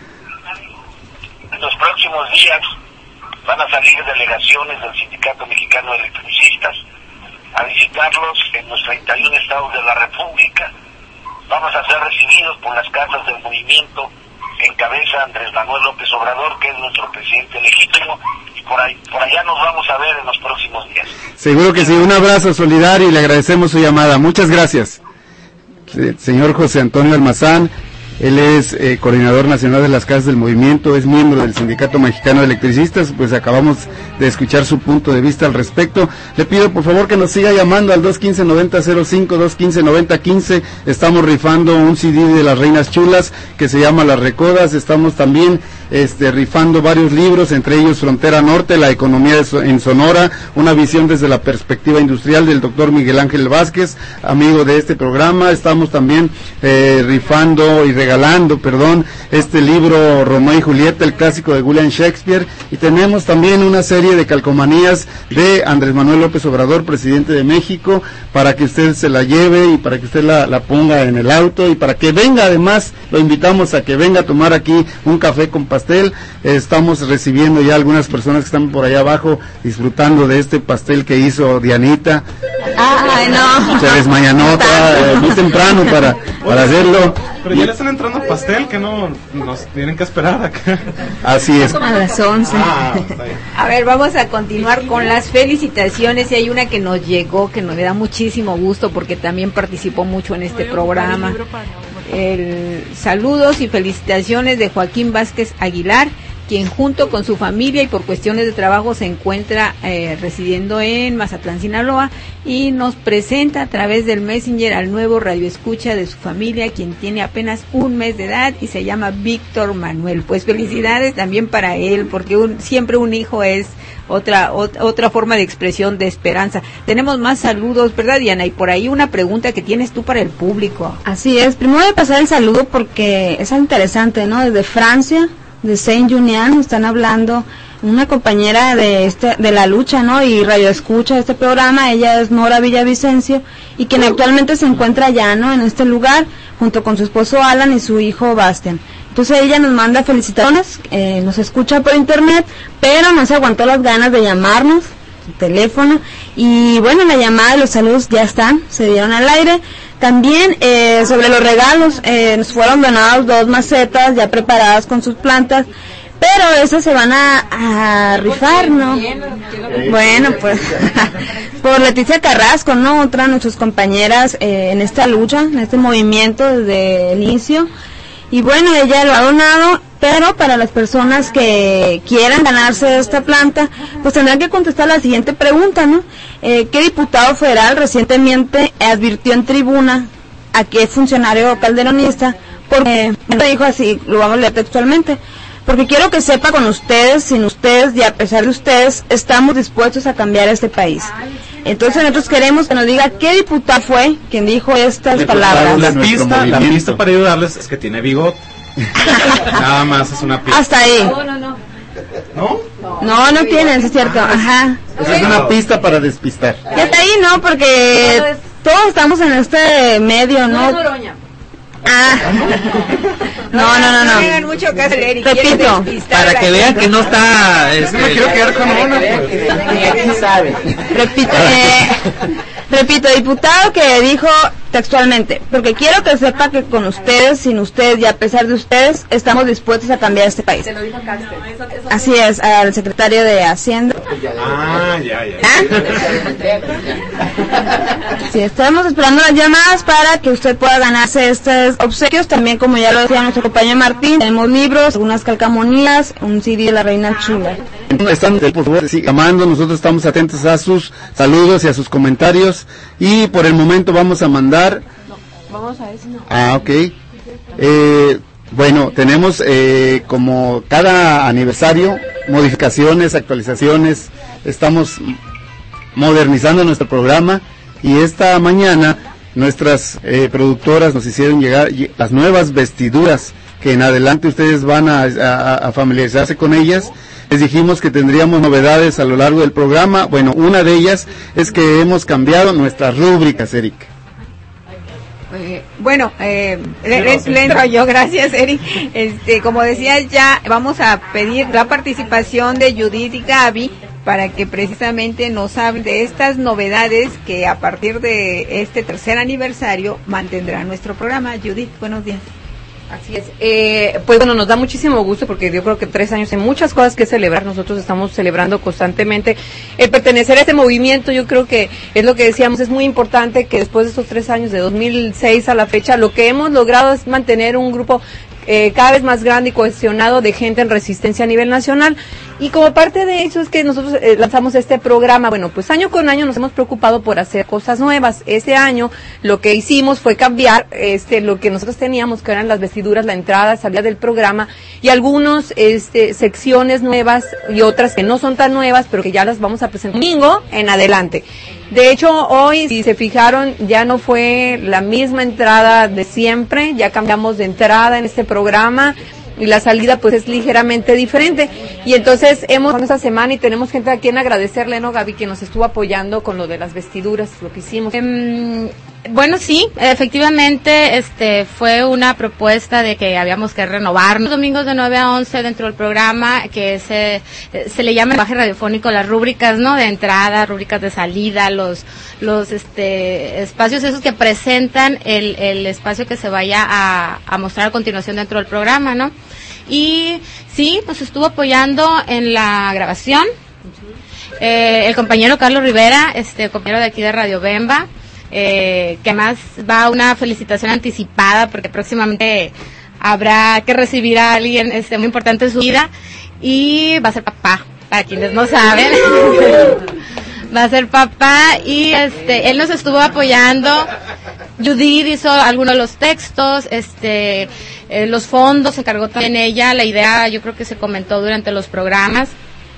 En los próximos días van a salir delegaciones del Sindicato Mexicano de Electricistas a visitarlos en los 31 estados de la República. Vamos a ser recibidos por las casas del movimiento que encabeza Andrés Manuel López Obrador, que es nuestro presidente legítimo, y por allá nos vamos a ver en los próximos días. Seguro que sí. Un abrazo solidario y le agradecemos su llamada. Muchas gracias. Señor José Antonio Almazán, él es coordinador nacional de las casas del movimiento, es miembro del Sindicato Mexicano de Electricistas. Pues acabamos de escuchar su punto de vista al respecto. Le pido por favor que nos siga llamando al 215-9005, 215-9015. Estamos rifando un CD de las Reinas Chulas que se llama Las Recodas. Estamos también rifando varios libros, entre ellos Frontera Norte, la economía en Sonora, una visión desde la perspectiva industrial, del doctor Miguel Ángel Vázquez, amigo de este programa. Estamos también rifando y regalando, este libro Romeo y Julieta, el clásico de William Shakespeare, y tenemos también una serie de calcomanías de Andrés Manuel López Obrador, presidente de México, para que usted se la lleve y para que usted la ponga en el auto, y para que venga, además lo invitamos a que venga a tomar aquí un café con pastel. Estamos recibiendo ya algunas personas que están por allá abajo disfrutando de este pastel que hizo Dianita. Ay, no. Se desmañanó muy temprano para hacerlo. Pero ya le están entrando pastel, que no nos tienen que esperar acá. Así es. A las 11. A ver, vamos a continuar con las felicitaciones, y hay una que nos llegó, que nos da muchísimo gusto porque también participó mucho en este programa. Saludos y felicitaciones de Joaquín Vázquez Aguilar, quien junto con su familia y por cuestiones de trabajo se encuentra residiendo en Mazatlán, Sinaloa, y nos presenta a través del Messenger al nuevo radioescucha de su familia, quien tiene apenas un mes de edad y se llama Víctor Manuel. Pues felicidades también para él, porque siempre un hijo es otra forma de expresión de esperanza. Tenemos más saludos, ¿verdad, Diana? Y por ahí una pregunta que tienes tú para el público. Así es, primero voy a pasar el saludo porque es interesante, ¿no? Desde Francia, de Saint-Junien, están hablando una compañera de la lucha, ¿no? Y radioescucha de este programa. Ella es Nora Villavicencio, y quien actualmente se encuentra allá, ¿no? En este lugar, junto con su esposo Alan y su hijo Bastian. Entonces ella nos manda felicitaciones, nos escucha por internet, pero no se aguantó las ganas de llamarnos, su teléfono, y bueno, la llamada y los saludos ya están, se dieron al aire. También sobre los regalos, nos fueron donados 2 macetas ya preparadas con sus plantas pero esas se van a rifar, ¿no? Bueno, pues por Leticia Carrasco, ¿no? Otra de nuestras compañeras en esta lucha, en este movimiento desde el inicio. Y bueno, ella lo ha donado, pero para las personas que quieran ganarse esta planta, pues tendrán que contestar la siguiente pregunta, ¿no? ¿Qué diputado federal recientemente advirtió en tribuna a qué funcionario calderonista? Porque me dijo así, lo vamos a leer textualmente: porque quiero que sepa, con ustedes, sin ustedes y a pesar de ustedes, estamos dispuestos a cambiar este país. Entonces nosotros queremos que nos diga qué diputado fue quien dijo estas palabras. La pista para ayudarles es que tiene bigote. Nada más es una pista. Hasta ahí. ¿No? No tienen, es cierto. Ajá. Esa es una pista para despistar. Y hasta ahí no, porque todos estamos en este medio, ¿no? No. Tengan mucho caso, Eric. Repito, para que vean que no está. Me quiero quedar con una. Repito, diputado que dijo textualmente: porque quiero que sepa que con ustedes, sin ustedes y a pesar de ustedes, estamos dispuestos a cambiar este país. Se lo dijo Cáceres. Así es, al secretario de Hacienda. Ya. Sí, estamos esperando las llamadas para que usted pueda ganarse estos obsequios. También, como ya lo decía nuestro compañero Martín, tenemos libros, algunas calcamonías, un CD de la Reina Chula. Están, por favor, llamando, nosotros estamos atentos a sus saludos y a sus comentarios, y por el momento vamos a mandar. Vamos a ver si no. Ok. Bueno, tenemos como cada aniversario modificaciones, actualizaciones, estamos modernizando nuestro programa, y esta mañana nuestras productoras nos hicieron llegar las nuevas vestiduras que en adelante ustedes van a familiarizarse con ellas. Les dijimos que tendríamos novedades a lo largo del programa. Bueno, una de ellas es que hemos cambiado nuestras rúbricas, Eric. Bueno, le entro yo, gracias, Eric. Como decía, ya vamos a pedir la participación de Judith y Gaby para que precisamente nos hablen de estas novedades que a partir de este tercer aniversario mantendrá nuestro programa. Judith, buenos días. Así es, pues bueno, nos da muchísimo gusto porque yo creo que 3 años hay muchas cosas que celebrar. Nosotros estamos celebrando constantemente el pertenecer a este movimiento. Yo creo que es lo que decíamos, es muy importante que después de estos 3 años, de 2006 a la fecha, lo que hemos logrado es mantener un grupo cada vez más grande y cohesionado de gente en resistencia a nivel nacional. Y como parte de eso es que nosotros lanzamos este programa. Bueno, pues año con año nos hemos preocupado por hacer cosas nuevas. Este año lo que hicimos fue cambiar lo que nosotros teníamos, que eran las vestiduras, la entrada, salida del programa, y algunos secciones nuevas y otras que no son tan nuevas, pero que ya las vamos a presentar domingo en adelante. De hecho, hoy, si se fijaron, ya no fue la misma entrada de siempre, ya cambiamos de entrada en este programa y la salida pues es ligeramente diferente. Y entonces hemos esta semana y tenemos gente a quien agradecerle, ¿no, Gaby? Que nos estuvo apoyando con lo de las vestiduras, lo que hicimos. Bueno, sí, efectivamente, fue una propuesta de que habíamos que renovar los domingos de 9 a 11 dentro del programa, que se le llama lenguaje radiofónico las rúbricas, ¿no? De entrada, rúbricas de salida, los espacios esos que presentan el espacio que se vaya a mostrar a continuación dentro del programa, ¿no? Y sí, nos estuvo apoyando en la grabación, el compañero Carlos Rivera, compañero de aquí de Radio Bemba, que además va una felicitación anticipada porque próximamente habrá que recibir a alguien muy importante en su vida, y va a ser papá, para quienes no saben. Va a ser papá, y él nos estuvo apoyando. Judith hizo algunos de los textos, los fondos se encargó también ella. La idea yo creo que se comentó durante los programas,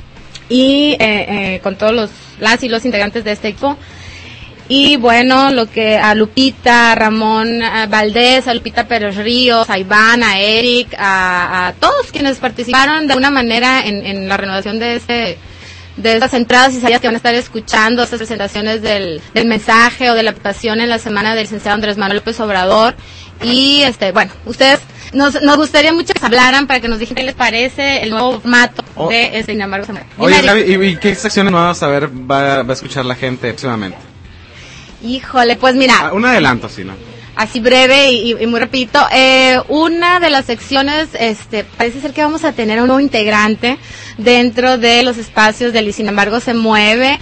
y con todos las y los integrantes de este equipo. Y bueno, lo que a Lupita, a Ramón Valdés, a Lupita Pérez Ríos, a Iván, a Eric, a todos quienes participaron de alguna manera en la renovación de estas entradas y salidas que van a estar escuchando, estas presentaciones del mensaje o de la aplicación en la semana del licenciado Andrés Manuel López Obrador. Y bueno, ustedes nos gustaría mucho que hablaran para que nos dijeran qué les parece el nuevo formato de Sin embargo se mueve. Oye, Gaby, ¿y qué secciones nuevas va a escuchar la gente próximamente? Híjole, pues mira. Un adelanto, sí, ¿no? así breve y muy rapidito. Una de las secciones, parece ser que vamos a tener un nuevo integrante dentro de los espacios del Y Sin Embargo Se Mueve.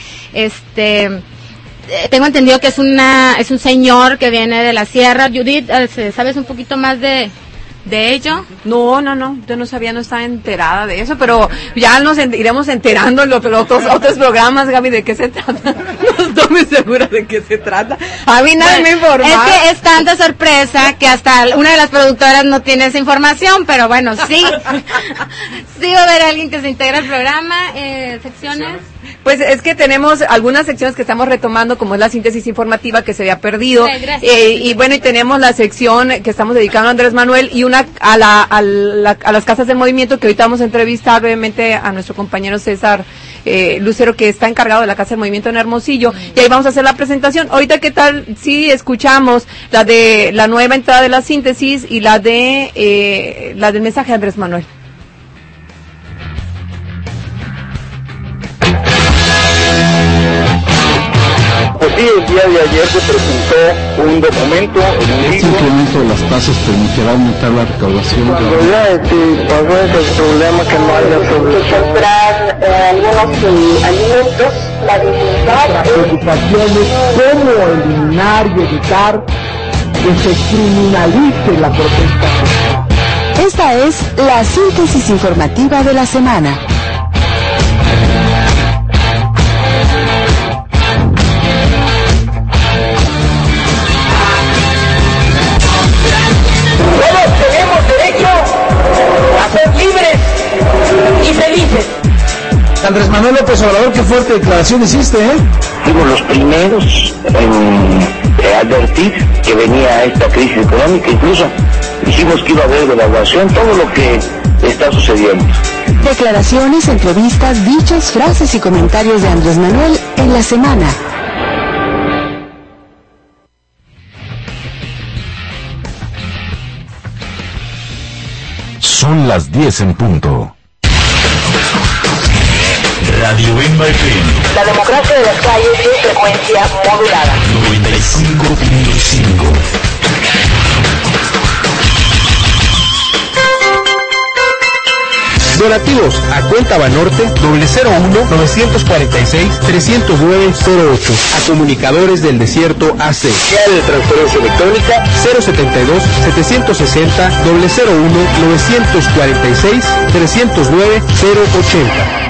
Tengo entendido que es un señor que viene de la sierra. Judith, ¿sabes un poquito más de ello? No, yo no sabía, no estaba enterada de eso, pero ya nos iremos enterando en los otros programas, Gaby, de qué se trata. No estoy muy segura de qué se trata. A mí nadie me informó. Es que es tanta sorpresa que hasta una de las productoras no tiene esa información, pero bueno, sí va a haber alguien que se integra al programa, secciones. Pues es que tenemos algunas secciones que estamos retomando, como es la síntesis informativa que se había perdido, y bueno, y tenemos la sección que estamos dedicando a Andrés Manuel y una a las casas de movimiento, que ahorita vamos a entrevistar brevemente a nuestro compañero César Lucero, que está encargado de la casa de movimiento en Hermosillo, y ahí vamos a hacer la presentación. Ahorita, ¿qué tal si escuchamos la de la nueva entrada de la síntesis y la del mensaje de Andrés Manuel? Pues sí, el día de ayer se presentó un documento en un Este incremento de las tasas permitirá aumentar la recaudación. Cuando ya pasó ese problema que no haya que comprar algunos alimentos, la dignidad. La preocupación es cómo eliminar y evitar que se criminalice la protesta social. Esta es la síntesis informativa de la semana. Todos tenemos derecho a ser libres y felices. Andrés Manuel López Obrador, qué fuerte declaración hiciste, ¿eh? Fuimos los primeros en advertir que venía esta crisis económica, incluso dijimos que iba a haber devaluación, todo lo que está sucediendo. Declaraciones, entrevistas, dichos, frases y comentarios de Andrés Manuel en la semana. Son las 10 en punto. Radio Bemba FM. La democracia de las calles en frecuencia modulada. 95.5. Donativos a cuenta Banorte 001-946-309-08. A Comunicadores del Desierto AC. Clave de transferencia electrónica 072-701-946-309-080.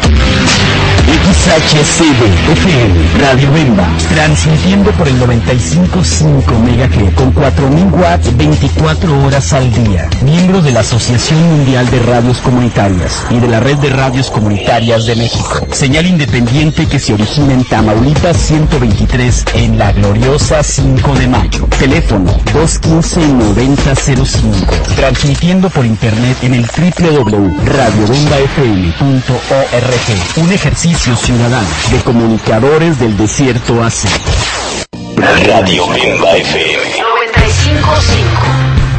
XHCD FM, Radio Bemba, transmitiendo por el 95.5 MHz con 4.000 watts 24 horas al día. Miembro de la Asociación Mundial de Radios Comunitarias y de la Red de Radios Comunitarias de México. Señal independiente que se origina en Tamaulipas 123 en la gloriosa 5 de Mayo. Teléfono 215-9005. Transmitiendo por internet en el www.radiobembafm.org. Un ejercicio ciudadano de Comunicadores del Desierto AC. Radio Bemba FM 95.5.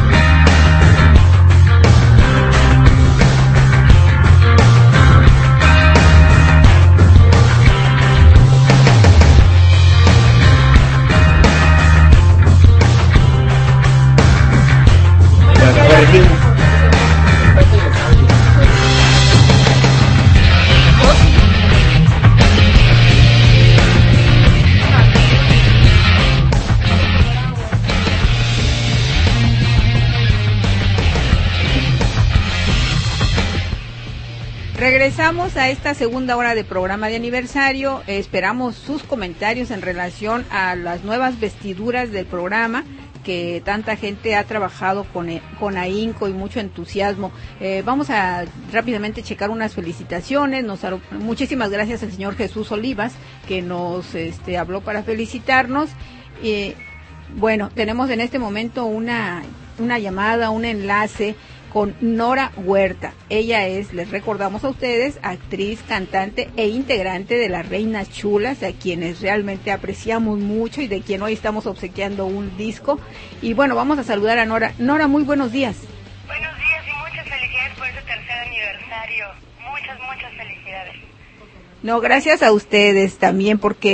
Regresamos a esta segunda hora de programa de aniversario. Esperamos sus comentarios en relación a las nuevas vestiduras del programa, que tanta gente ha trabajado con ahínco y mucho entusiasmo. Vamos a rápidamente checar unas felicitaciones. Muchísimas gracias al señor Jesús Olivas, que nos habló para felicitarnos. Bueno, tenemos en este momento una llamada, un enlace con Nora Huerta. Ella es, les recordamos a ustedes, actriz, cantante e integrante de las Reinas Chulas, a quienes realmente apreciamos mucho y de quien hoy estamos obsequiando un disco. Y bueno, vamos a saludar a Nora. Nora, muy buenos días. Buenos días y muchas felicidades por este tercer aniversario. Muchas felicidades. No, gracias a ustedes también, porque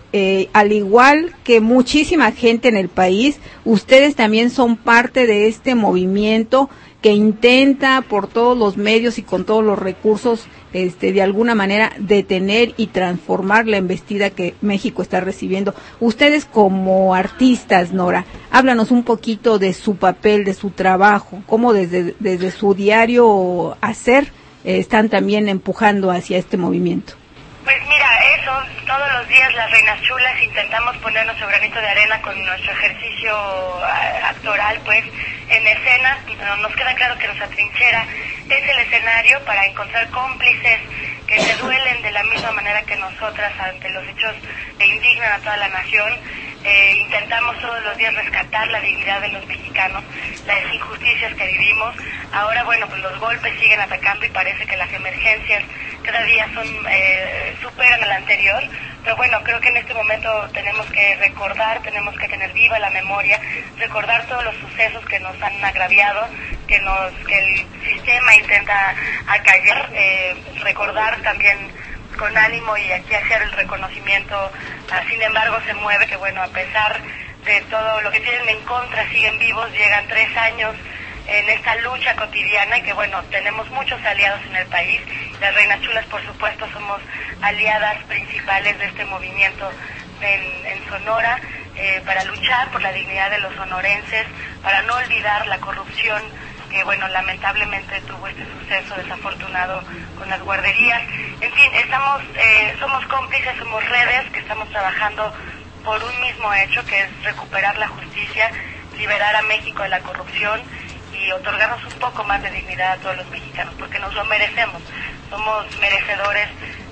al igual que muchísima gente en el país, ustedes también son parte de este movimiento que intenta por todos los medios y con todos los recursos, de alguna manera detener y transformar la embestida que México está recibiendo. Ustedes como artistas, Nora, háblanos un poquito de su papel, de su trabajo, cómo desde su diario hacer están también empujando hacia este movimiento. Pues mira, eso, todos los días las Reinas Chulas intentamos poner nuestro granito de arena con nuestro ejercicio actoral, pues, en escena. Nos queda claro que nuestra trinchera es el escenario para encontrar cómplices que se duelen de la misma manera que nosotras ante los hechos que indignan a toda la nación. Intentamos todos los días rescatar la dignidad de los mexicanos, las injusticias que vivimos. Ahora, bueno, pues los golpes siguen atacando y parece que las emergencias cada día superan al anterior. Pero bueno, creo que en este momento tenemos que recordar, tenemos que tener viva la memoria, recordar todos los sucesos que nos han agraviado, que el sistema intenta acallar, recordar también con ánimo y aquí hacer el reconocimiento, sin embargo se mueve, que bueno, a pesar de todo lo que tienen en contra, siguen vivos, llegan 3 años en esta lucha cotidiana y que bueno, tenemos muchos aliados en el país. Las Reinas Chulas, por supuesto, somos aliadas principales de este movimiento en Sonora, para luchar por la dignidad de los sonorenses, para no olvidar la corrupción que bueno, lamentablemente tuvo este suceso desafortunado con las guarderías. En fin, somos cómplices, somos redes que estamos trabajando por un mismo hecho, que es recuperar la justicia, liberar a México de la corrupción y otorgarnos un poco más de dignidad a todos los mexicanos, porque nos lo merecemos. Somos merecedores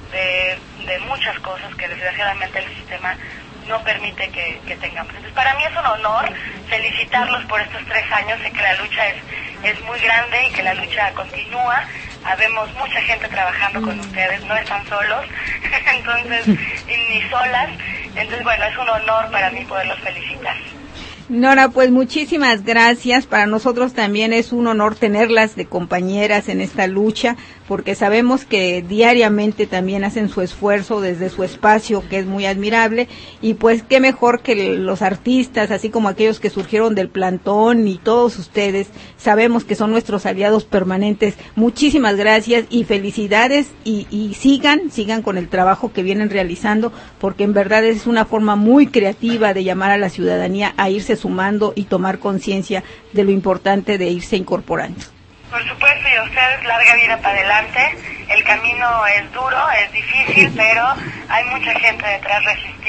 de muchas cosas que desgraciadamente el sistema no permite que tengamos. Entonces, para mí es un honor felicitarlos por estos 3 años. Sé que la lucha es muy grande y que la lucha continúa. Habemos mucha gente trabajando con ustedes, no están solos, entonces, ni solas. Entonces, bueno, es un honor para mí poderlos felicitar. Nora, pues muchísimas gracias. Para nosotros también es un honor tenerlas de compañeras en esta lucha, porque sabemos que diariamente también hacen su esfuerzo desde su espacio, que es muy admirable, y pues qué mejor que los artistas, así como aquellos que surgieron del plantón y todos ustedes, sabemos que son nuestros aliados permanentes. Muchísimas gracias y felicidades y sigan con el trabajo que vienen realizando, porque en verdad es una forma muy creativa de llamar a la ciudadanía a irse sumando y tomar conciencia de lo importante de irse incorporando. Por supuesto, y a ustedes larga vida para adelante. El camino es duro, es difícil, pero hay mucha gente detrás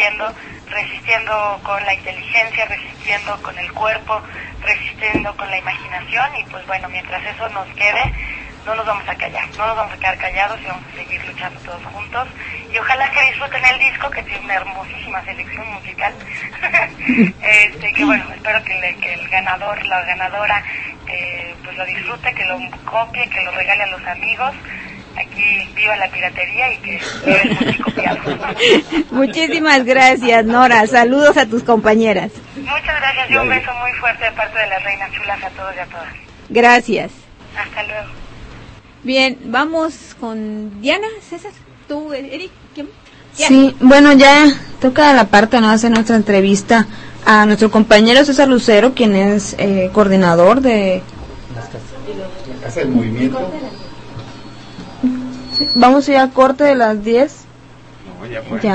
resistiendo con la inteligencia, resistiendo con el cuerpo, resistiendo con la imaginación, y pues bueno, mientras eso nos quede, no nos vamos a callar, no nos vamos a quedar callados y vamos a seguir luchando todos juntos. Y ojalá que disfruten el disco, que tiene una hermosísima selección musical. Que bueno, espero que el ganador, la ganadora, pues lo disfrute, que lo copie, que lo regale a los amigos. Aquí viva la piratería y que viva el multicopiado. Muchísimas gracias, Nora. Saludos a tus compañeras. Muchas gracias y un beso muy fuerte de parte de las Reinas Chulas a todos y a todas. Gracias. Hasta luego. Bien, vamos con Diana, César, tú, Eric, ¿quién? Sí, bueno, ya toca la parte, ¿no?, hacer nuestra entrevista a nuestro compañero César Lucero, quien es coordinador de la Casa del Movimiento. Sí, vamos a ir a corte de las 10. No, ya fue.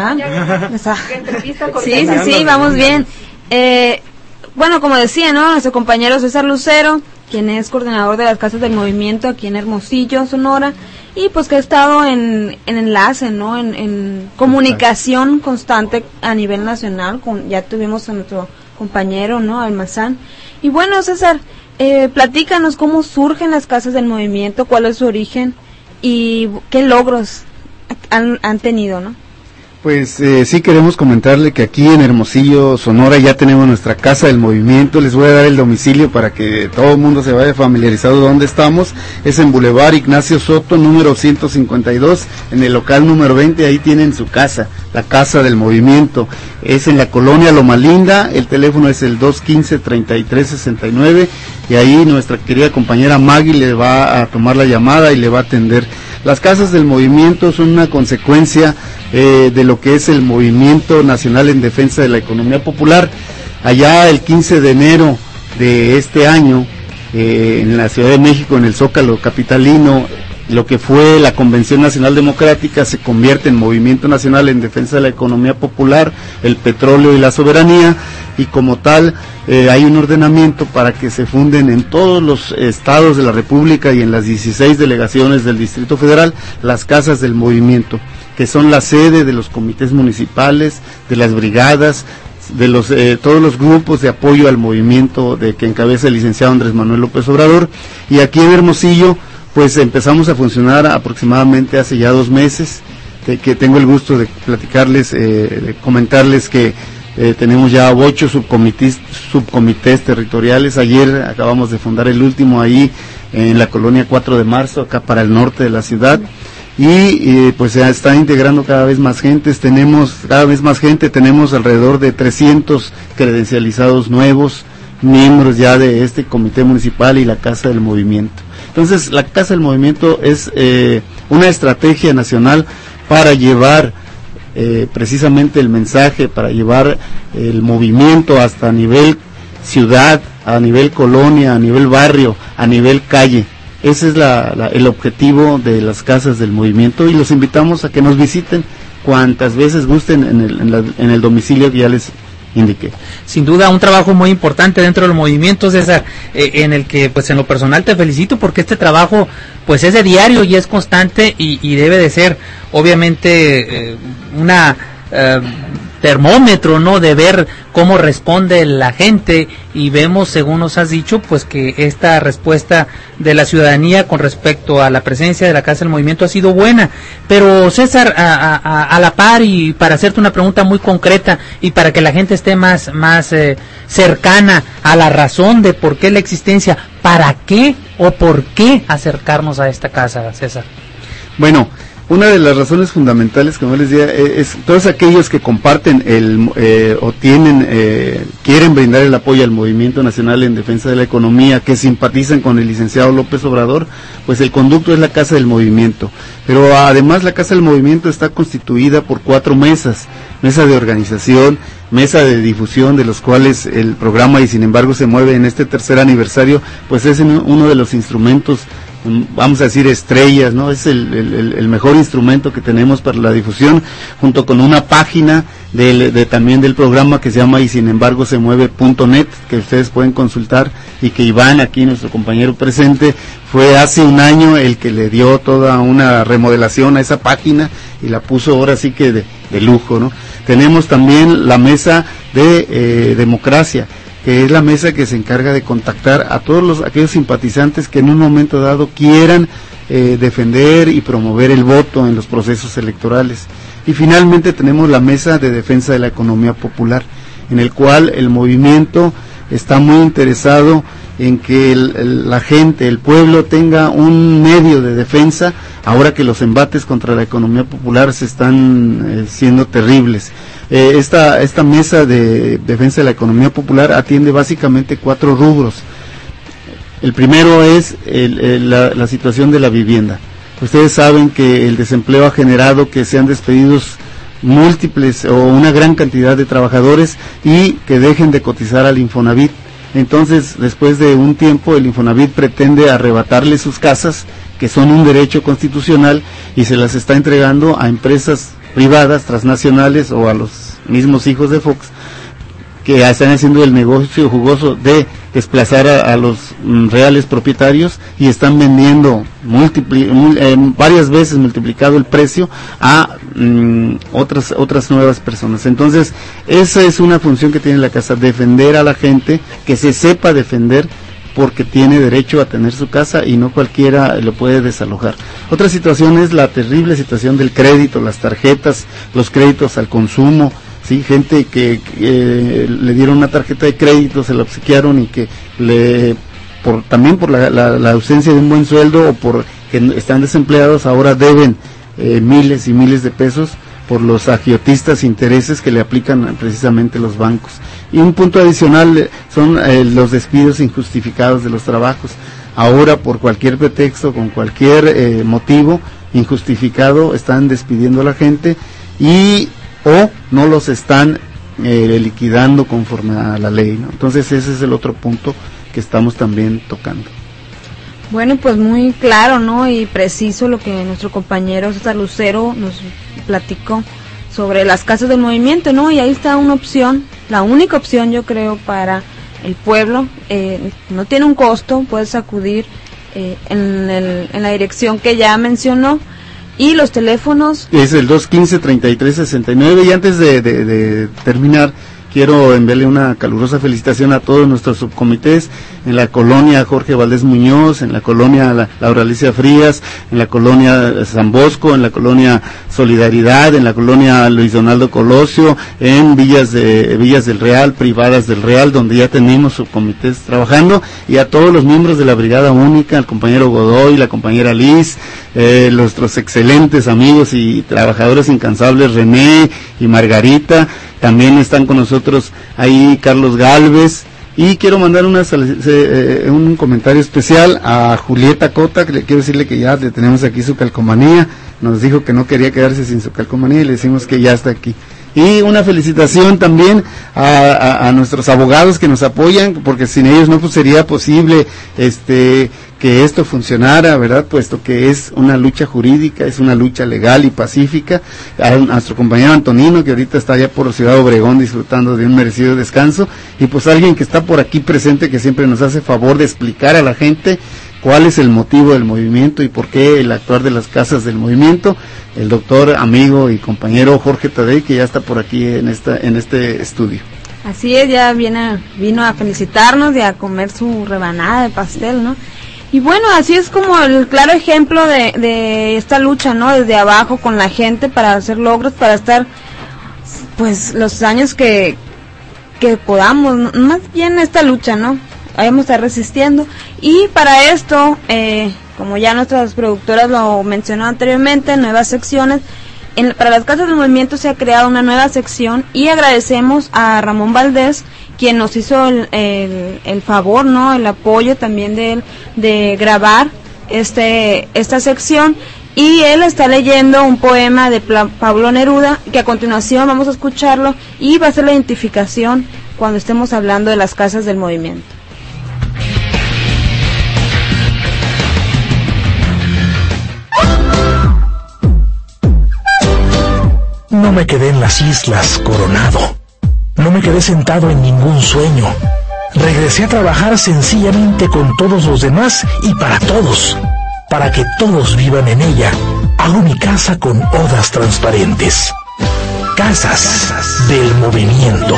Sí, vamos bien. Bueno, como decía, ¿no?, nuestro compañero César Lucero, quien es coordinador de las Casas del Movimiento aquí en Hermosillo, Sonora, y pues que ha estado en enlace, ¿no?, en comunicación constante a nivel nacional. Ya tuvimos a nuestro compañero, ¿no?, Almazán. Y bueno, César, platícanos cómo surgen las Casas del Movimiento, cuál es su origen y qué logros han tenido, ¿no? Pues sí queremos comentarle que aquí en Hermosillo, Sonora, ya tenemos nuestra Casa del Movimiento. Les voy a dar el domicilio para que todo el mundo se vaya familiarizado de dónde estamos. Es en Boulevard Ignacio Soto, número 152, en el local número 20, ahí tienen su casa, la Casa del Movimiento. Es en la colonia Loma Linda, el teléfono es el 215-3369, y ahí nuestra querida compañera Maggie le va a tomar la llamada y le va a atender Las casas del movimiento son una consecuencia de lo que es el Movimiento Nacional en Defensa de la Economía Popular. Allá el 15 de enero de este año, en la Ciudad de México, en el Zócalo capitalino, lo que fue la Convención Nacional Democrática se convierte en Movimiento Nacional en Defensa de la Economía Popular, el petróleo y la soberanía, y como tal hay un ordenamiento para que se funden en todos los estados de la República y en las 16 delegaciones del Distrito Federal las casas del movimiento, que son la sede de los comités municipales, de las brigadas, de todos los grupos de apoyo al movimiento que encabeza el licenciado Andrés Manuel López Obrador. Y aquí en Hermosillo pues empezamos a funcionar aproximadamente hace ya 2 meses, que tengo el gusto de platicarles, de comentarles que tenemos ya 8 subcomités territoriales. Ayer acabamos de fundar el último ahí en la colonia 4 de marzo, acá para el norte de la ciudad, y pues se está integrando cada vez más gente. Tenemos alrededor de 300 credencializados nuevos, miembros ya de este comité municipal y la Casa del Movimiento. Entonces, la Casa del Movimiento es una estrategia nacional para llevar precisamente el mensaje, para llevar el movimiento hasta a nivel ciudad, a nivel colonia, a nivel barrio, a nivel calle. Ese es el objetivo de las Casas del Movimiento, y los invitamos a que nos visiten cuantas veces gusten en el domicilio que ya les indiqué. Sin duda un trabajo muy importante dentro del movimiento, César, en el que pues en lo personal te felicito, porque este trabajo pues es de diario y es constante, y debe de ser obviamente una termómetro, ¿no?, de ver cómo responde la gente, y vemos, según nos has dicho, pues que esta respuesta de la ciudadanía con respecto a la presencia de la Casa del Movimiento ha sido buena. Pero César, a la par, y para hacerte una pregunta muy concreta y para que la gente esté más cercana a la razón de por qué la existencia, ¿para qué o por qué acercarnos a esta casa, César? Bueno, una de las razones fundamentales, como les decía, es todos aquellos que comparten quieren brindar el apoyo al Movimiento Nacional en Defensa de la Economía, que simpatizan con el licenciado López Obrador, pues el conducto es la Casa del Movimiento. Pero además la Casa del Movimiento está constituida por 4 mesas: mesa de organización, mesa de difusión, de los cuales el programa Y Sin Embargo Se Mueve en este 3er aniversario, pues es uno de los instrumentos, vamos a decir, estrellas, ¿no? Es el mejor instrumento que tenemos para la difusión, junto con una página también del programa que se llama YSinEmbargoSeMueve.net, que ustedes pueden consultar, y que Iván, aquí nuestro compañero presente, fue hace un año el que le dio toda una remodelación a esa página y la puso ahora sí que de lujo, ¿no? Tenemos también la mesa de democracia, que es la mesa que se encarga de contactar a todos aquellos simpatizantes que en un momento dado quieran defender y promover el voto en los procesos electorales. Y finalmente tenemos la mesa de defensa de la economía popular, en el cual el movimiento está muy interesado en que la gente, el pueblo, tenga un medio de defensa, ahora que los embates contra la economía popular se están siendo terribles. Esta mesa de defensa de la economía popular atiende básicamente 4 rubros. El primero es la situación de la vivienda. Ustedes saben que el desempleo ha generado que sean despedidos múltiples o una gran cantidad de trabajadores y que dejen de cotizar al Infonavit. Entonces, después de un tiempo, el Infonavit pretende arrebatarle sus casas, que son un derecho constitucional, y se las está entregando a empresas privadas, transnacionales, o a los mismos hijos de Fox, que están haciendo el negocio jugoso de desplazar a los reales propietarios, y están vendiendo varias veces multiplicado el precio a otras nuevas personas. Entonces, esa es una función que tiene la casa: defender a la gente, que se sepa defender, porque tiene derecho a tener su casa y no cualquiera lo puede desalojar. Otra situación es la terrible situación del crédito, las tarjetas, los créditos al consumo. Sí, gente que le dieron una tarjeta de crédito, se la obsequiaron, y que también por la ausencia de un buen sueldo, o por que están desempleados, ahora deben miles y miles de pesos por los agiotistas intereses que le aplican precisamente los bancos. Y un punto adicional son los despidos injustificados de los trabajos. Ahora, por cualquier pretexto, con cualquier motivo, injustificado están despidiendo a la gente y o no los están liquidando conforme a la ley, ¿no? Entonces ese es el otro punto que estamos también tocando. Bueno, pues muy claro, ¿no? Y preciso lo que nuestro compañero César Lucero nos platicó sobre las casas del movimiento, ¿no? Y ahí está una opción, la única opción yo creo para el pueblo, no tiene un costo, puedes acudir en la dirección que ya mencionó. Y los teléfonos es el 215-3369. Y antes de terminar, quiero enviarle una calurosa felicitación a todos nuestros subcomités en la colonia Jorge Valdés Muñoz, en la colonia Laura Alicia Frías, en la colonia San Bosco, en la colonia Solidaridad, en la colonia Luis Donaldo Colosio, en Villas del Real, privadas del Real, donde ya tenemos subcomités trabajando, y a todos los miembros de la Brigada Única, al compañero Godoy, la compañera Liz, nuestros excelentes amigos y trabajadores incansables René y Margarita. También están con nosotros ahí Carlos Galvez, y quiero mandar un comentario especial a Julieta Cota, que le quiero decirle que ya le tenemos aquí su calcomanía. Nos dijo que no quería quedarse sin su calcomanía y le decimos que ya está aquí. Y una felicitación también a nuestros abogados que nos apoyan, porque sin ellos no sería posible que esto funcionara, ¿verdad? Puesto que es una lucha jurídica, es una lucha legal y pacífica. A nuestro compañero Antonino, que ahorita está allá por Ciudad Obregón disfrutando de un merecido descanso, y pues alguien que está por aquí presente, que siempre nos hace favor de explicar a la gente cuál es el motivo del movimiento y por qué el actuar de las casas del movimiento, el doctor, amigo y compañero Jorge Tadei, que ya está por aquí en este estudio. Así es, ya vino a felicitarnos y a comer su rebanada de pastel, ¿no? Y bueno, así es como el claro ejemplo de esta lucha, ¿no? Desde abajo con la gente para hacer logros, para estar, pues, los años que podamos, más bien esta lucha, ¿no? Vamos a estar resistiendo. Y para esto, como ya nuestras productoras lo mencionó anteriormente, nuevas secciones. Para las casas del movimiento se ha creado una nueva sección, y agradecemos a Ramón Valdés, quien nos hizo el favor, ¿no? El apoyo también de grabar esta sección, y él está leyendo un poema de Pablo Neruda, que a continuación vamos a escucharlo, y va a ser la identificación cuando estemos hablando de las casas del movimiento. No me quedé en las islas coronado, no me quedé sentado en ningún sueño. Regresé a trabajar sencillamente con todos los demás y para todos, para que todos vivan en ella. Hago mi casa con odas transparentes, casas del movimiento.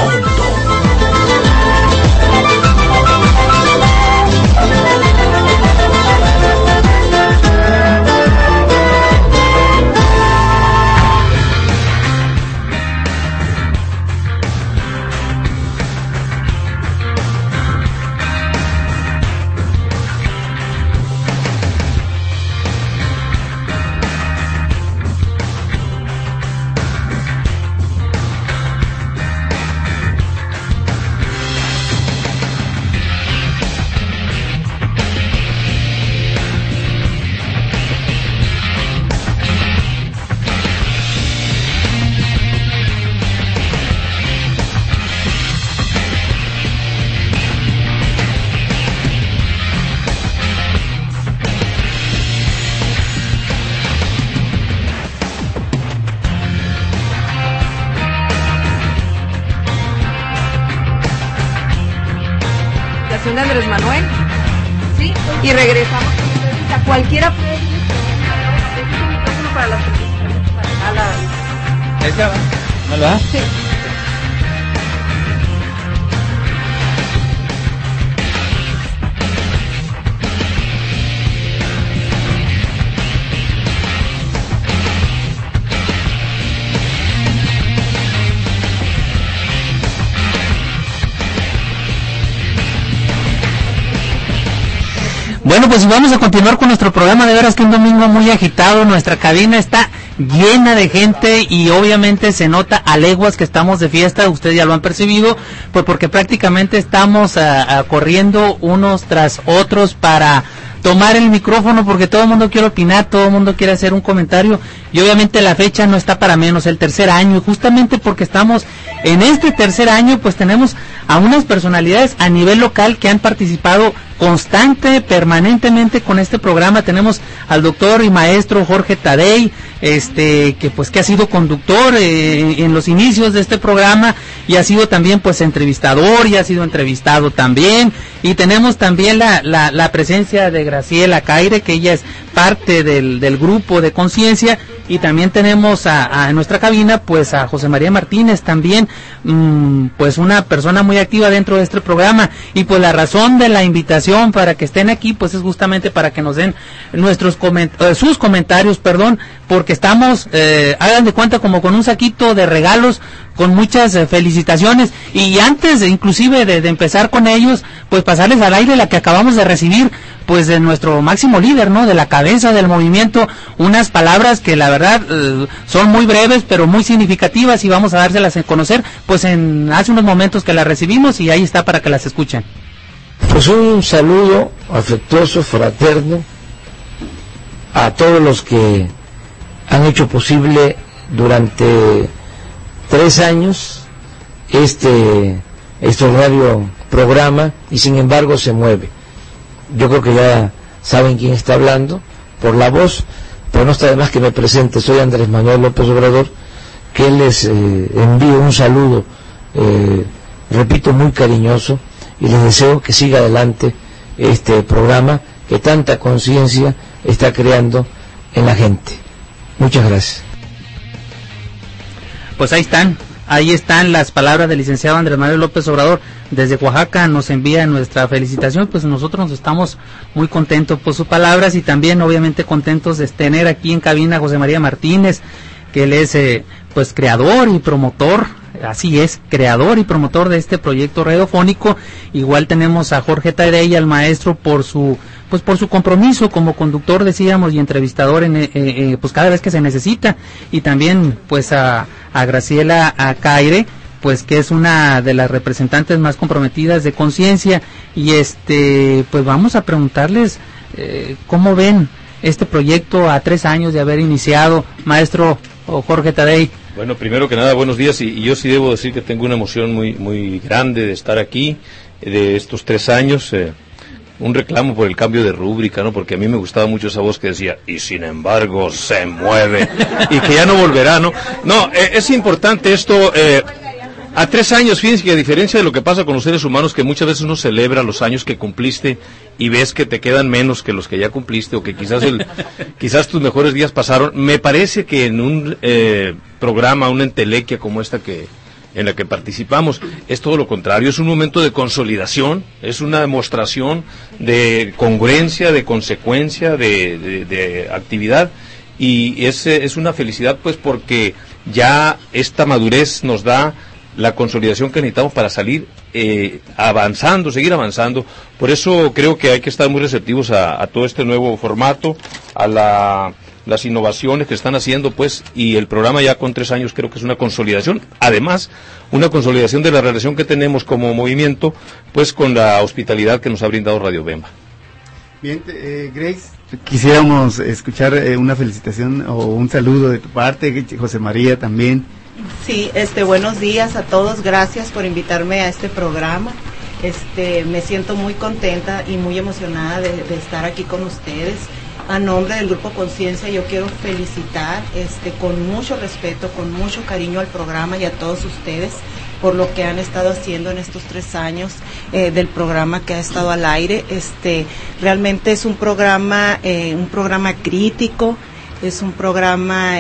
De Andrés Manuel, ¿sí? Y regresamos a cualquiera para las ¿Hola? Sí. Bueno, pues vamos a continuar con nuestro programa. De veras que un domingo muy agitado, nuestra cabina está llena de gente y obviamente se nota a leguas que estamos de fiesta. Ustedes ya lo han percibido, pues porque prácticamente estamos corriendo unos tras otros para tomar el micrófono porque todo el mundo quiere opinar, todo el mundo quiere hacer un comentario y obviamente la fecha no está para menos, el tercer año, justamente porque estamos en este tercer año, pues tenemos a unas personalidades a nivel local que han participado permanentemente con este programa. Tenemos al doctor y maestro Jorge Tadei, que ha sido conductor en los inicios de este programa y ha sido también pues entrevistador y ha sido entrevistado también, y tenemos también la presencia de Graciela Caire, que ella es parte del grupo de Conciencia, y también tenemos en nuestra cabina pues a José María Martínez también, pues una persona muy activa dentro de este programa, y pues la razón de la invitación para que estén aquí pues es justamente para que nos den sus comentarios, porque estamos, hagan de cuenta, como con un saquito de regalos con muchas felicitaciones, y antes inclusive de empezar con ellos, pues pasarles al aire la que acabamos de recibir pues de nuestro máximo líder, ¿no?, de la cabeza del movimiento, unas palabras que la verdad son muy breves pero muy significativas, y vamos a dárselas a conocer pues hace unos momentos que las recibimos, y ahí está para que las escuchen. Pues un saludo afectuoso, fraterno, a todos los que han hecho posible durante 3 años este extraordinario programa, y sin embargo se mueve. Yo creo que ya saben quién está hablando por la voz, pero no está de más que me presente. Soy Andrés Manuel López Obrador, que les envío un saludo, repito, muy cariñoso, y les deseo que siga adelante este programa que tanta conciencia está creando en la gente. Muchas gracias. Pues ahí están las palabras del licenciado Andrés Manuel López Obrador. Desde Oaxaca nos envía nuestra felicitación, pues nosotros estamos muy contentos por sus palabras, y también obviamente contentos de tener aquí en cabina a José María Martínez, que él es pues creador y promotor, así es, creador y promotor de este proyecto radiofónico. Igual tenemos a Jorge Tadei, al maestro, por su compromiso como conductor, decíamos, y entrevistador pues cada vez que se necesita, y también pues a Graciela Caire, pues que es una de las representantes más comprometidas de Conciencia, y pues vamos a preguntarles cómo ven este proyecto a 3 años de haber iniciado, maestro Jorge Tadei. Bueno, primero que nada, buenos días, y yo sí debo decir que tengo una emoción muy, muy grande de estar aquí, de estos 3 años, un reclamo por el cambio de rúbrica, ¿no? Porque a mí me gustaba mucho esa voz que decía, y sin embargo se mueve, y que ya no volverá, ¿no? No, es importante esto, a 3 años, fíjense que a diferencia de lo que pasa con los seres humanos, que muchas veces uno celebra los años que cumpliste y ves que te quedan menos que los que ya cumpliste, o que quizás tus mejores días pasaron, me parece que en un programa, una entelequia como esta en la que participamos, es todo lo contrario, es un momento de consolidación, es una demostración de congruencia, de consecuencia, de actividad, y es una felicidad pues porque ya esta madurez nos da la consolidación que necesitamos para salir avanzando, seguir avanzando. Por eso creo que hay que estar muy receptivos a todo este nuevo formato, a las innovaciones que están haciendo, pues, y el programa ya con 3 años creo que es una consolidación, además, una consolidación de la relación que tenemos como movimiento, pues, con la hospitalidad que nos ha brindado Radio Bemba. Bien, Grace, quisiéramos escuchar una felicitación o un saludo de tu parte, José María también. Sí, buenos días a todos, gracias por invitarme a este programa. Me siento muy contenta y muy emocionada de estar aquí con ustedes. A nombre del Grupo Conciencia yo quiero felicitar con mucho respeto, con mucho cariño al programa y a todos ustedes por lo que han estado haciendo en estos 3 años del programa que ha estado al aire. Realmente es un programa crítico, es un programa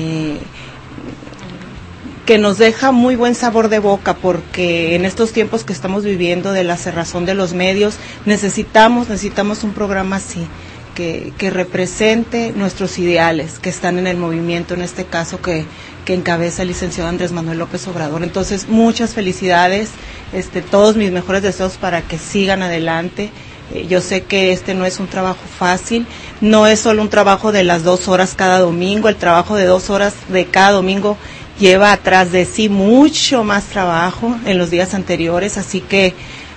que nos deja muy buen sabor de boca, porque en estos tiempos que estamos viviendo de la cerrazón de los medios, necesitamos un programa así, que represente nuestros ideales que están en el movimiento, en este caso que encabeza el licenciado Andrés Manuel López Obrador. Entonces, muchas felicidades, todos mis mejores deseos para que sigan adelante. Yo sé que no es un trabajo fácil, no es solo un trabajo de las 2 horas cada domingo, el trabajo de 2 horas de cada domingo lleva atrás de sí mucho más trabajo en los días anteriores, así que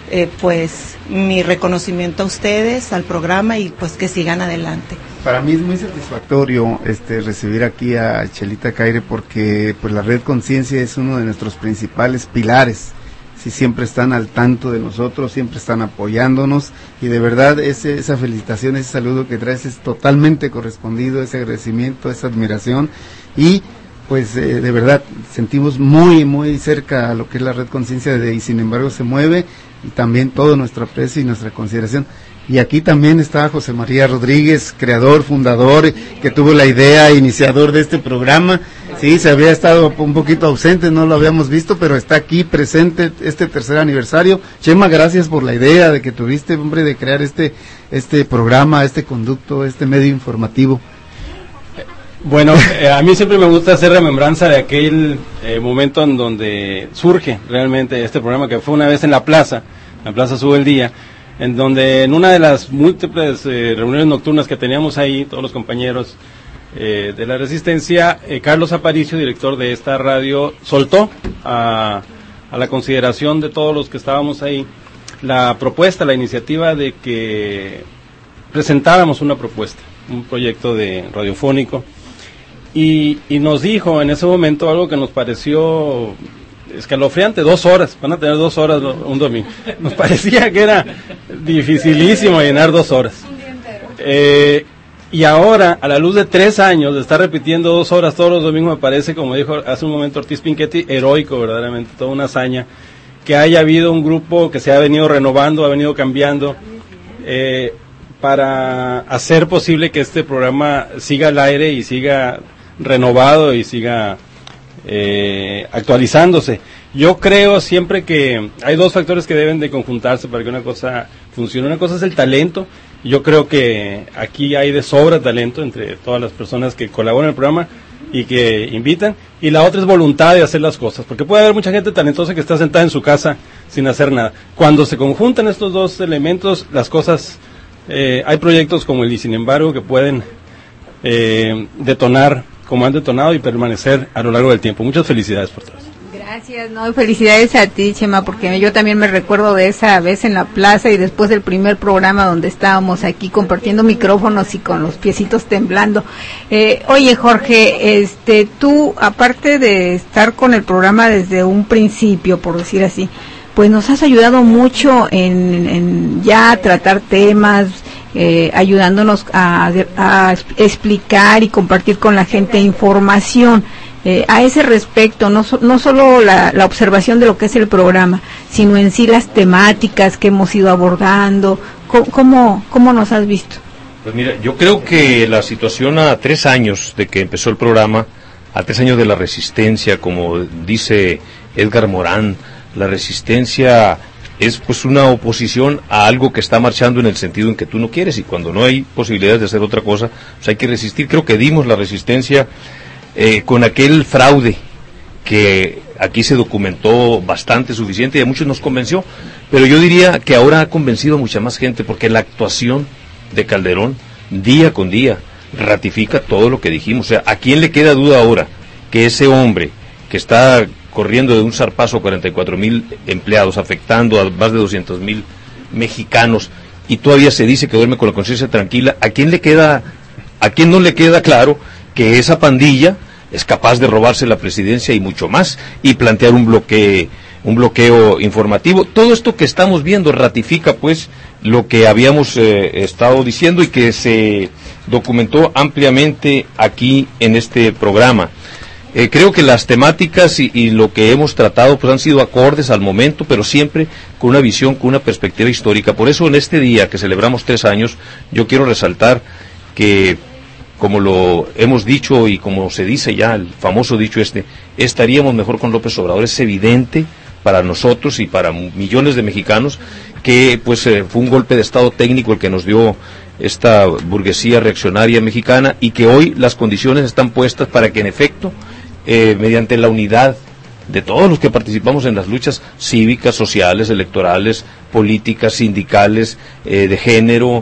pues mi reconocimiento a ustedes, al programa, y pues que sigan adelante. Para mí es muy satisfactorio recibir aquí a Chelita Caire, porque pues la Red Conciencia es uno de nuestros principales pilares. Sí, siempre están al tanto de nosotros, siempre están apoyándonos, y de verdad esa felicitación, ese saludo que traes es totalmente correspondido, ese agradecimiento, esa admiración, y pues de verdad sentimos muy muy cerca a lo que es la Red Conciencia y sin embargo se mueve, y también todo nuestro aprecio y nuestra consideración. Y aquí también está José María Rodríguez, creador, fundador, que tuvo la idea, iniciador de este programa. Sí, se había estado un poquito ausente, no lo habíamos visto, pero está aquí presente este tercer aniversario. Chema, gracias por la idea de que tuviste, hombre, de crear este programa, este conducto, este medio informativo. Bueno, a mí siempre me gusta hacer remembranza de aquel momento en donde surge realmente este programa, que fue una vez en la Plaza Sube el Día, en donde en una de las múltiples reuniones nocturnas que teníamos ahí, todos los compañeros de la Resistencia, Carlos Aparicio, director de esta radio, soltó a la consideración de todos los que estábamos ahí la propuesta, la iniciativa de que presentáramos una propuesta, un proyecto de radiofónico, y nos dijo en ese momento algo que nos pareció escalofriante: 2 horas, van a tener 2 horas un domingo. Nos parecía que era dificilísimo llenar 2 horas. Y ahora, a la luz de 3 años de estar repitiendo 2 horas todos los domingos, me parece, como dijo hace un momento Ortiz Pinchetti, heroico, verdaderamente, toda una hazaña, que haya habido un grupo que se ha venido renovando, ha venido cambiando, para hacer posible que este programa siga al aire y siga renovado y siga actualizándose. Yo creo siempre que hay 2 factores que deben de conjuntarse para que una cosa funcione. Una cosa es el talento. Yo creo que aquí hay de sobra talento entre todas las personas que colaboran en el programa y que invitan, y la otra es voluntad de hacer las cosas, porque puede haber mucha gente talentosa que está sentada en su casa sin hacer nada. Cuando se conjuntan estos 2 elementos, las cosas, hay proyectos como el Y Sin Embargo que pueden detonar como han detonado y permanecer a lo largo del tiempo. Muchas felicidades por todo. Gracias, no, felicidades a ti, Chema, porque yo también me recuerdo de esa vez en la plaza y después del primer programa donde estábamos aquí compartiendo micrófonos y con los piecitos temblando. Oye, Jorge, tú, aparte de estar con el programa desde un principio, por decir así, pues nos has ayudado mucho en ya tratar temas, ayudándonos a explicar y compartir con la gente información. A ese respecto, no solo la observación de lo que es el programa, sino en sí las temáticas que hemos ido abordando. ¿Cómo nos has visto? Pues mira, yo creo que la situación a 3 años de que empezó el programa, a 3 años de la resistencia, como dice Edgar Morán, la resistencia es pues una oposición a algo que está marchando en el sentido en que tú no quieres, y cuando no hay posibilidades de hacer otra cosa, pues hay que resistir. Creo que dimos la resistencia con aquel fraude que aquí se documentó bastante suficiente y a muchos nos convenció, pero yo diría que ahora ha convencido a mucha más gente, porque la actuación de Calderón día con día ratifica todo lo que dijimos. O sea, ¿a quién le queda duda ahora que ese hombre que está corriendo de un zarpazo 44,000 empleados, afectando a más de 200,000 mexicanos, y todavía se dice que duerme con la conciencia tranquila? ¿A quién no le queda claro que esa pandilla es capaz de robarse la presidencia y mucho más, y plantear un bloqueo informativo? Todo esto que estamos viendo ratifica pues lo que habíamos estado diciendo y que se documentó ampliamente aquí en este programa. Creo que las temáticas y lo que hemos tratado pues han sido acordes al momento, pero siempre con una visión, con una perspectiva histórica. Por eso en este día que celebramos 3 años, yo quiero resaltar que, como lo hemos dicho y como se dice ya, el famoso dicho estaríamos mejor con López Obrador. Es evidente para nosotros y para millones de mexicanos que pues fue un golpe de estado técnico el que nos dio esta burguesía reaccionaria mexicana, y que hoy las condiciones están puestas para que en efecto, mediante la unidad de todos los que participamos en las luchas cívicas, sociales, electorales, políticas, sindicales, de género,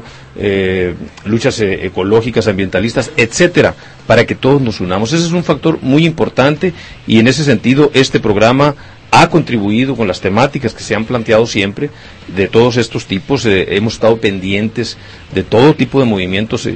luchas ecológicas, ambientalistas, etcétera, para que todos nos unamos. Ese es un factor muy importante, y en ese sentido este programa ha contribuido con las temáticas que se han planteado siempre de todos estos tipos. Hemos estado pendientes de todo tipo de movimientos.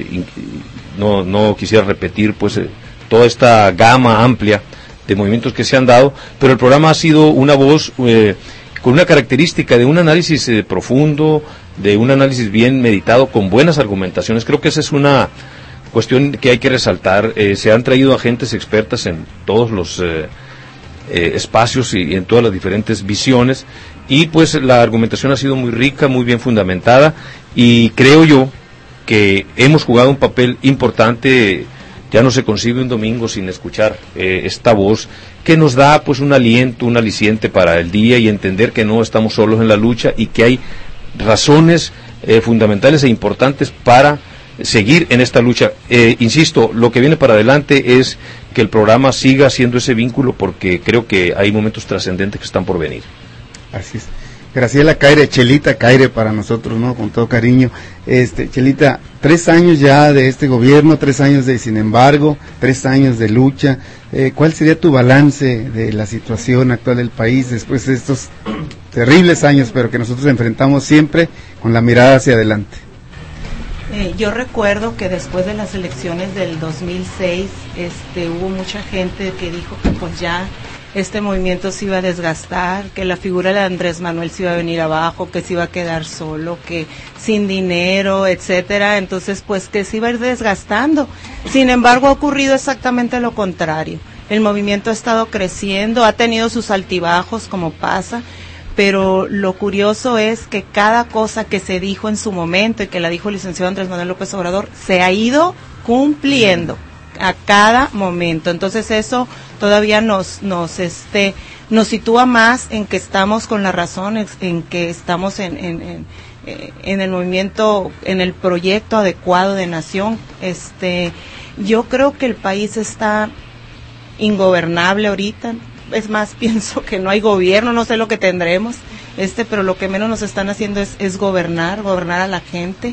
No quisiera repetir pues toda esta gama amplia de movimientos que se han dado, pero el programa ha sido una voz con una característica de un análisis profundo, de un análisis bien meditado, con buenas argumentaciones. Creo que esa es una cuestión que hay que resaltar. Se han traído agentes expertas en todos los espacios y en todas las diferentes visiones, y pues la argumentación ha sido muy rica, muy bien fundamentada, y creo yo que hemos jugado un papel importante. Ya no se concibe un domingo sin escuchar esta voz que nos da pues un aliento, un aliciente para el día, y entender que no estamos solos en la lucha y que hay razones fundamentales e importantes para seguir en esta lucha. Insisto, lo que viene para adelante es que el programa siga siendo ese vínculo, porque creo que hay momentos trascendentes que están por venir. Así es. Graciela Caire, Chelita Caire para nosotros, ¿no? Con todo cariño. Chelita, 3 años ya de este gobierno, 3 años de Sin Embargo, 3 años de lucha. ¿Cuál sería tu balance de la situación actual del país después de estos terribles años, pero que nosotros enfrentamos siempre con la mirada hacia adelante? Yo recuerdo que después de las elecciones del 2006, hubo mucha gente que dijo que pues ya este movimiento se iba a desgastar, que la figura de Andrés Manuel se iba a venir abajo, que se iba a quedar solo, que sin dinero, etcétera. Entonces, pues que se iba a ir desgastando. Sin embargo, ha ocurrido exactamente lo contrario. El movimiento ha estado creciendo, ha tenido sus altibajos, como pasa, pero lo curioso es que cada cosa que se dijo en su momento y que la dijo el licenciado Andrés Manuel López Obrador se ha ido cumpliendo a cada momento. Entonces eso todavía nos sitúa más en que estamos con la razón, en que estamos en el movimiento, en el proyecto adecuado de nación. Yo creo que el país está ingobernable ahorita. Es más, pienso que no hay gobierno, no sé lo que tendremos, pero lo que menos nos están haciendo es gobernar a la gente.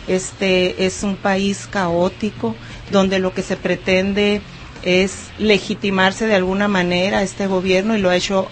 Es un país caótico, donde lo que se pretende es legitimarse de alguna manera a este gobierno, y lo ha hecho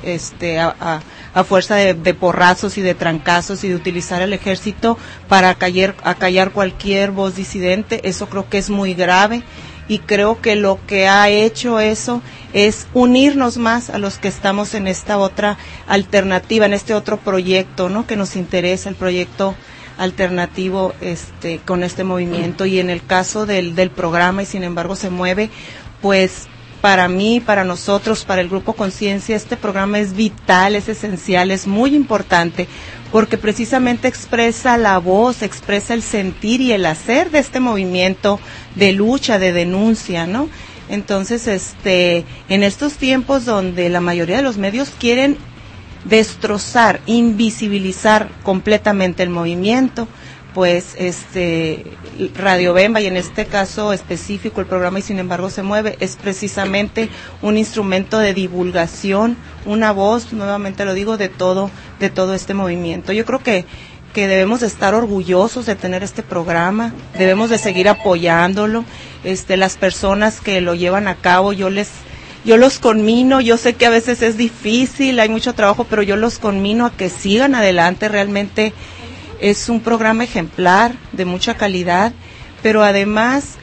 a fuerza de porrazos y de trancazos y de utilizar el ejército para acallar cualquier voz disidente. Eso creo que es muy grave, y creo que lo que ha hecho eso es unirnos más a los que estamos en esta otra alternativa, en este otro proyecto, ¿no?, que nos interesa, el proyecto alternativo con este movimiento. Y en el caso del programa Y Sin Embargo Se Mueve, pues para mí, para nosotros, para el Grupo Conciencia, este programa es vital, es esencial, es muy importante, porque precisamente expresa la voz, expresa el sentir y el hacer de este movimiento de lucha, de denuncia, ¿no? Entonces, en estos tiempos donde la mayoría de los medios quieren destrozar, invisibilizar completamente el movimiento, pues Radio Bemba, y en este caso específico el programa Y Sin Embargo Se Mueve, es precisamente un instrumento de divulgación, una voz, nuevamente lo digo, de todo este movimiento. Yo creo que debemos de estar orgullosos de tener este programa, debemos de seguir apoyándolo. Las personas que lo llevan a cabo, yo los conmino, yo sé que a veces es difícil, hay mucho trabajo, pero yo los conmino a que sigan adelante. Realmente es un programa ejemplar, de mucha calidad, pero además,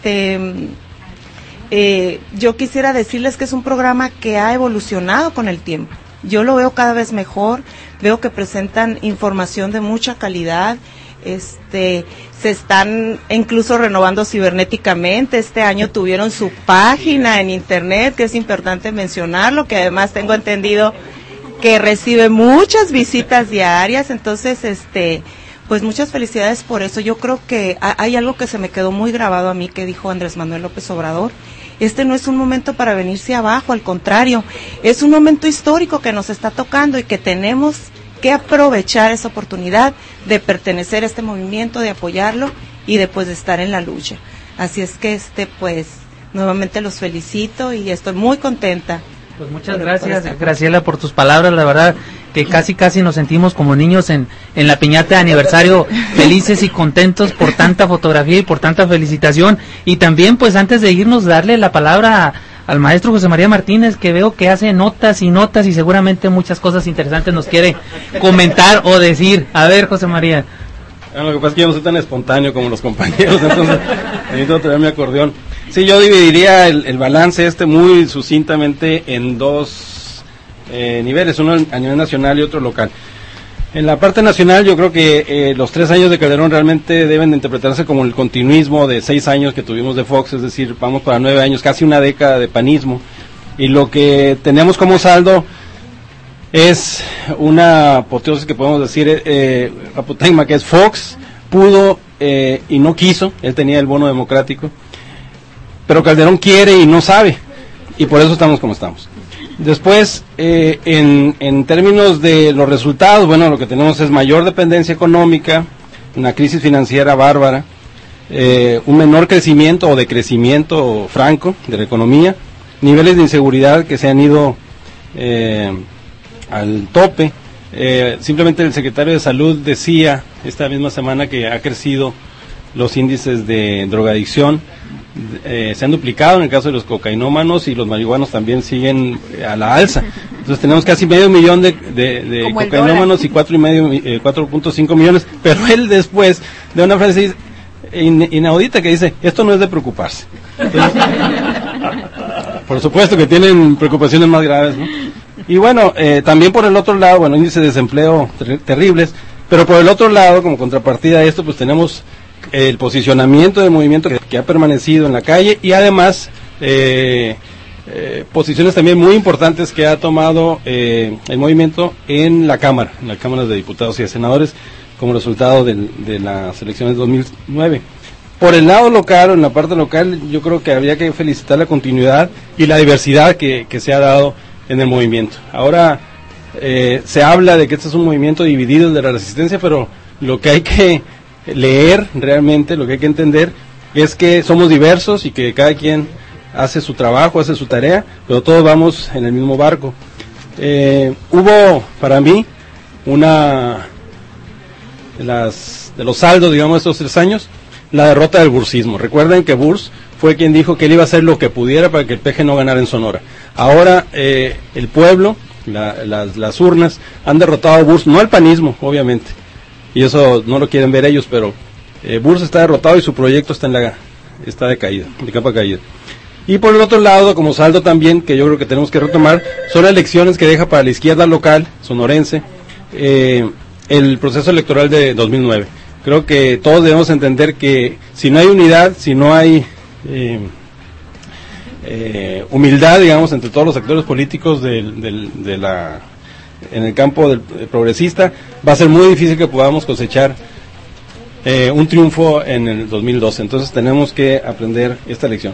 yo quisiera decirles que es un programa que ha evolucionado con el tiempo. Yo lo veo cada vez mejor, veo que presentan información de mucha calidad, se están incluso renovando cibernéticamente. Este año tuvieron su página en internet, que es importante mencionarlo, que además tengo entendido que recibe muchas visitas diarias. Entonces, pues muchas felicidades por eso. Yo creo que hay algo que se me quedó muy grabado a mí, que dijo Andrés Manuel López Obrador. No es un momento para venirse abajo, al contrario, es un momento histórico que nos está tocando, y que tenemos que aprovechar esa oportunidad de pertenecer a este movimiento, de apoyarlo y de pues de estar en la lucha. Así es que pues nuevamente los felicito y estoy muy contenta. Pues muchas gracias, Graciela, por tus palabras. La verdad que casi nos sentimos como niños en la piñata de aniversario, felices y contentos por tanta fotografía y por tanta felicitación. Y también, pues antes de irnos, darle la palabra al maestro José María Martínez, que veo que hace notas y notas y seguramente muchas cosas interesantes nos quiere comentar o decir. A ver, José María. Lo que pasa es que yo no soy tan espontáneo como los compañeros, entonces necesito traer mi acordeón. Sí, yo dividiría el balance muy sucintamente en dos niveles, uno a nivel nacional y otro local. En la parte nacional yo creo que los 3 años de Calderón realmente deben de interpretarse como el continuismo de 6 años que tuvimos de Fox, es decir, vamos para 9 años, casi una década de panismo, y lo que tenemos como saldo es una apoteosis que podemos decir, apotegma, que es Fox pudo y no quiso, él tenía el bono democrático, pero Calderón quiere y no sabe, y por eso estamos como estamos. Después, en términos de los resultados, bueno, lo que tenemos es mayor dependencia económica, una crisis financiera bárbara, un menor crecimiento o decrecimiento franco de la economía, niveles de inseguridad que se han ido al tope. Simplemente el secretario de Salud decía esta misma semana que ha crecido los índices de drogadicción, se han duplicado en el caso de los cocainómanos, y los marihuanos también siguen a la alza. Entonces tenemos casi 500,000 de cocainómanos y 4.5 millones, pero él después de una frase inaudita que dice, esto no es de preocuparse. Entonces, por supuesto que tienen preocupaciones más graves, ¿no? Y bueno, también por el otro lado, bueno, índices de desempleo terribles, pero por el otro lado, como contrapartida a esto, pues tenemos el posicionamiento del movimiento que ha permanecido en la calle, y además posiciones también muy importantes que ha tomado el movimiento en la Cámara de Diputados y de Senadores como resultado de las elecciones de 2009. Por el lado local, o en la parte local, yo creo que habría que felicitar la continuidad y la diversidad que se ha dado en el movimiento. Ahora se habla de que este es un movimiento dividido de la resistencia, pero lo que hay que leer realmente, lo que hay que entender es que somos diversos y que cada quien hace su trabajo, hace su tarea, pero todos vamos en el mismo barco. Hubo para mí de los saldos, digamos, de estos 3 años, la derrota del bursismo. Recuerden que Burs fue quien dijo que él iba a hacer lo que pudiera para que el PG no ganara en Sonora. Ahora el pueblo, las urnas han derrotado a Burs, no al panismo, obviamente, y eso no lo quieren ver ellos, pero Burs está derrotado y su proyecto está de caída, de capa caída. Y por el otro lado, como saldo también, que yo creo que tenemos que retomar, son las elecciones que deja para la izquierda local, sonorense, el proceso electoral de 2009. Creo que todos debemos entender que si no hay unidad, si no hay humildad, digamos, entre todos los actores políticos en el campo del progresista, va a ser muy difícil que podamos cosechar un triunfo en el 2012. Entonces tenemos que aprender esta lección.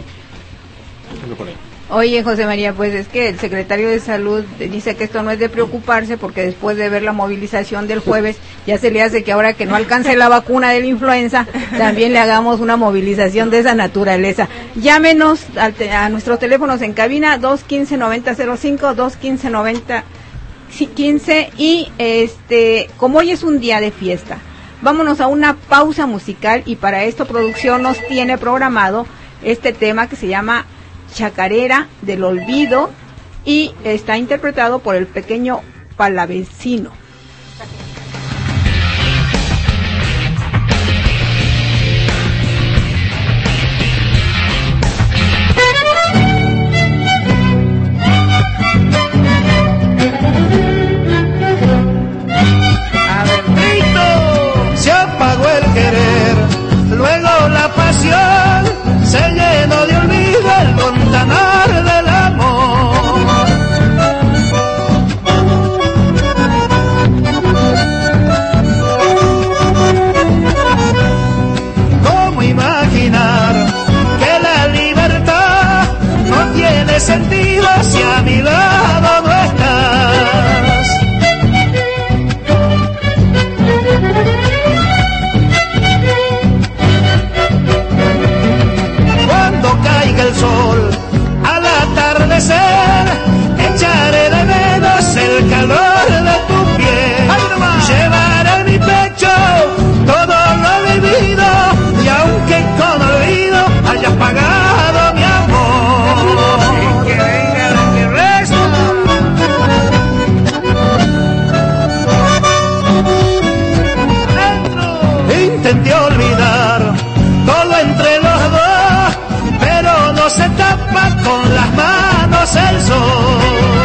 Oye, José María, pues es que el secretario de Salud dice que esto no es de preocuparse, porque después de ver la movilización del jueves, ya se le hace que ahora que no alcance la vacuna de la influenza, también le hagamos una movilización de esa naturaleza. Llámenos a nuestros teléfonos en cabina, 215-9005, 215-9015, y como hoy es un día de fiesta, vámonos a una pausa musical, y para esto producción nos tiene programado este tema que se llama Chacarera del Olvido, y está interpretado por el Pequeño Palavecino. Se apagó el querer, luego la pasión, se llenó de olvido el montanar del amor. es el sol.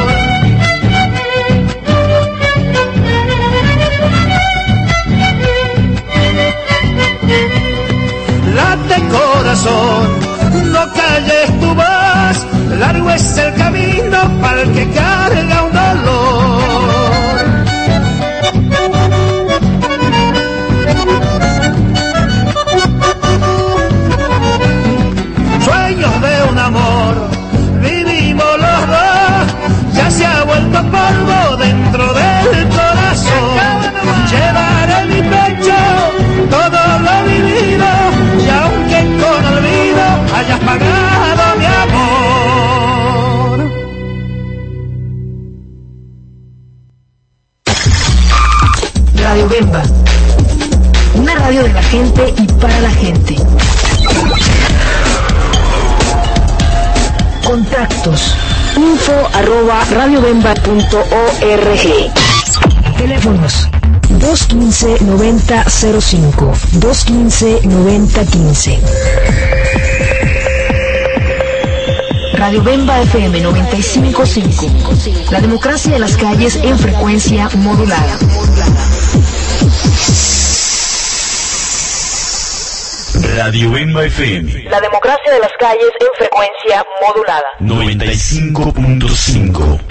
Late corazón, no calles tu voz, largo es el camino para el que carga un dolor. Sueños de un amor, vivimos los dos, ya se ha vuelto polvo dentro del corazón. Llevaré en mi pecho todo lo vivido, y aunque con olvido hayas pagado mi amor. Radio Bemba, una radio de la gente y para la gente. Contactos info@radiobemba.org. Teléfonos 215-9005, 215-9015. Radio Bemba FM 95.5. La democracia de las calles en frecuencia modulada. Radio Bemba FM. La democracia de las calles en frecuencia modulada. 95.5.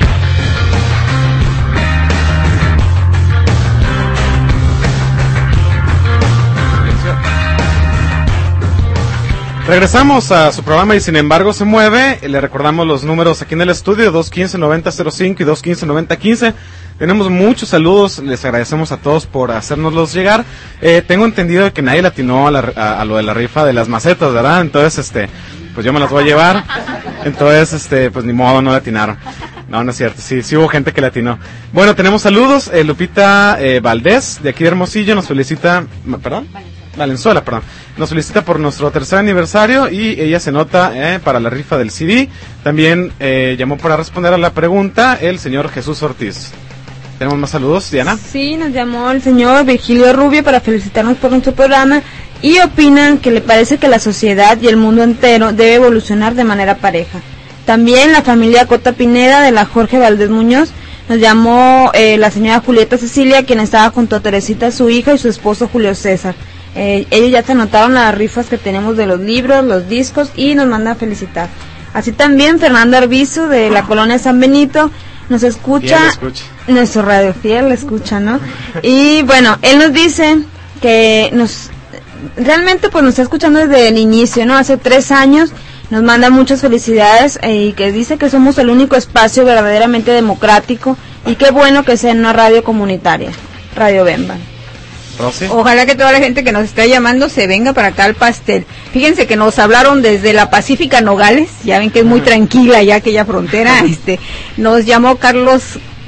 Regresamos a su programa y sin embargo se mueve. Le recordamos los números aquí en el estudio, 215-9005 y 215-9015. Tenemos muchos saludos, les agradecemos a todos por hacérnoslos llegar. Tengo entendido que nadie le atinó a lo de la rifa de las macetas, ¿verdad? Entonces, pues yo me las voy a llevar. Entonces, pues ni modo, no le atinaron. No, no es cierto, sí hubo gente que le atinó. Bueno, tenemos saludos. Lupita Valdés, de aquí de Hermosillo, nos felicita, Valenzuela, nos felicita por nuestro tercer aniversario y ella se nota para la rifa del CD. También llamó para responder a la pregunta el señor Jesús Ortiz. ¿Tenemos más saludos, Diana? Sí, nos llamó el señor Virgilio Rubio para felicitarnos por nuestro programa y opinan que le parece que la sociedad y el mundo entero debe evolucionar de manera pareja. También la familia Cota Pineda de la Jorge Valdés Muñoz nos llamó la señora Julieta Cecilia, quien estaba junto a Teresita, su hija, y su esposo Julio César. Ellos ya se anotaron las rifas que tenemos de los libros, los discos, y nos mandan a felicitar. Así también Fernando Arbizu de la colonia San Benito nos escucha, nuestro radio fiel le escucha, ¿no? Y bueno, él nos dice que realmente pues nos está escuchando desde el inicio, ¿no? Hace 3 años, nos manda muchas felicidades y que dice que somos el único espacio verdaderamente democrático y qué bueno que sea en una radio comunitaria, Radio Bemba. ¿Rosy? Ojalá que toda la gente que nos está llamando se venga para acá al pastel. Fíjense que nos hablaron desde la Pacífica Nogales, ya ven que es muy tranquila ya aquella frontera. Nos llamó Carlos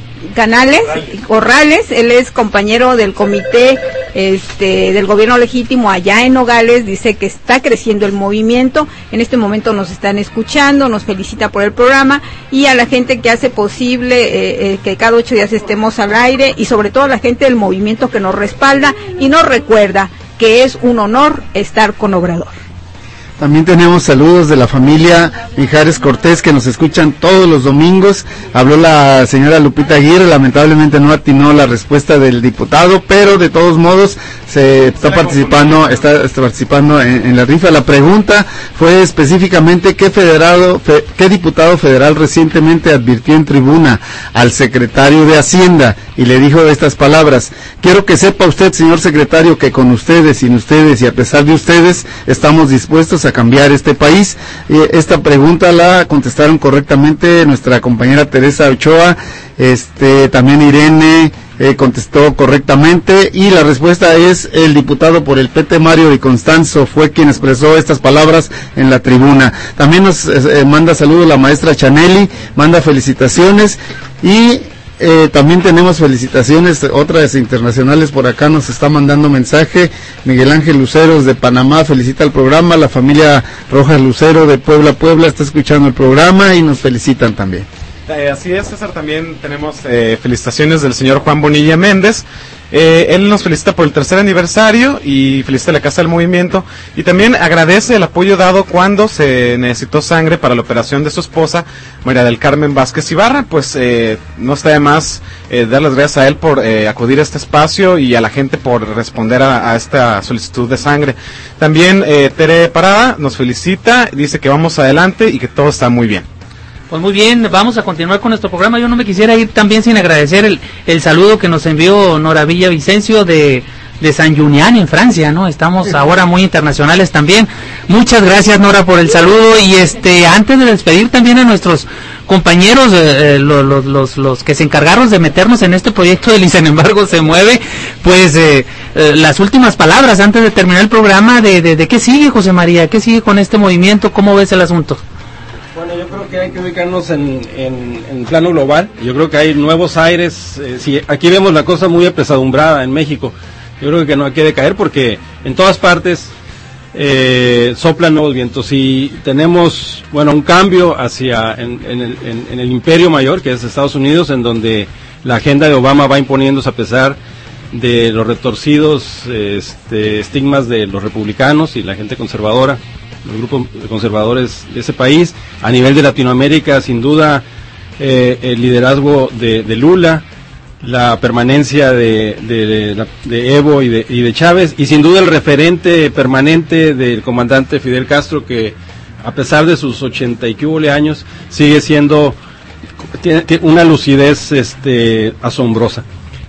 Corrales, él es compañero del comité del gobierno legítimo allá en Nogales, dice que está creciendo el movimiento, en este momento nos están escuchando, nos felicita por el programa y a la gente que hace posible que cada 8 días estemos al aire y sobre todo a la gente del movimiento que nos respalda y nos recuerda que es un honor estar con Obrador. También tenemos saludos de la familia Mijares Cortés que nos escuchan todos los domingos. Habló la señora Lupita Aguirre, lamentablemente no atinó la respuesta del diputado, pero de todos modos está participando en la rifa. La pregunta fue específicamente qué diputado federal recientemente advirtió en tribuna al secretario de Hacienda y le dijo estas palabras: quiero que sepa usted, señor secretario, que con ustedes, sin ustedes y a pesar de ustedes estamos dispuestos a cambiar este país. Esta pregunta la contestaron correctamente nuestra compañera Teresa Ochoa, también Irene contestó correctamente y la respuesta es el diputado por el PT Mario Di Constanzo, fue quien expresó estas palabras en la tribuna. También nos manda saludos la maestra Chanelli, manda felicitaciones y también tenemos felicitaciones, otras internacionales por acá nos está mandando mensaje. Miguel Ángel Luceros de Panamá felicita el programa, la familia Rojas Lucero de Puebla está escuchando el programa y nos felicitan también. Así es, César, también tenemos felicitaciones del señor Juan Bonilla Méndez. Él nos felicita por el 3er aniversario y felicita a la Casa del Movimiento y también agradece el apoyo dado cuando se necesitó sangre para la operación de su esposa, María del Carmen Vázquez Ibarra. Pues no está de más dar las gracias a él por acudir a este espacio y a la gente por responder a esta solicitud de sangre. También Tere Parada nos felicita, dice que vamos adelante y que todo está muy bien. Pues muy bien, vamos a continuar con nuestro programa. Yo no me quisiera ir también sin agradecer el saludo que nos envió Nora Villavicencio de San Julián en Francia, ¿no? Estamos ahora muy internacionales también. Muchas gracias, Nora, por el saludo. Y antes de despedir también a nuestros compañeros, los que se encargaron de meternos en este proyecto del Sin embargo se mueve, pues las últimas palabras antes de terminar el programa de qué sigue, José María, qué sigue con este movimiento, ¿cómo ves el asunto? Bueno, yo creo que hay que ubicarnos en plano global. Yo creo que hay nuevos aires. Si aquí vemos la cosa muy apesadumbrada en México, yo creo que no hay que decaer porque en todas partes soplan nuevos vientos y tenemos, bueno, un cambio hacia en el imperio mayor, que es Estados Unidos, en donde la agenda de Obama va imponiéndose a pesar de los retorcidos estigmas de los republicanos y la gente conservadora, los grupos conservadores de ese país. A nivel de Latinoamérica, sin duda, el liderazgo de Lula, la permanencia de Evo y de Chávez, y sin duda el referente permanente del comandante Fidel Castro, que a pesar de sus 80 y quíbole años, sigue siendo, tiene una lucidez asombrosa.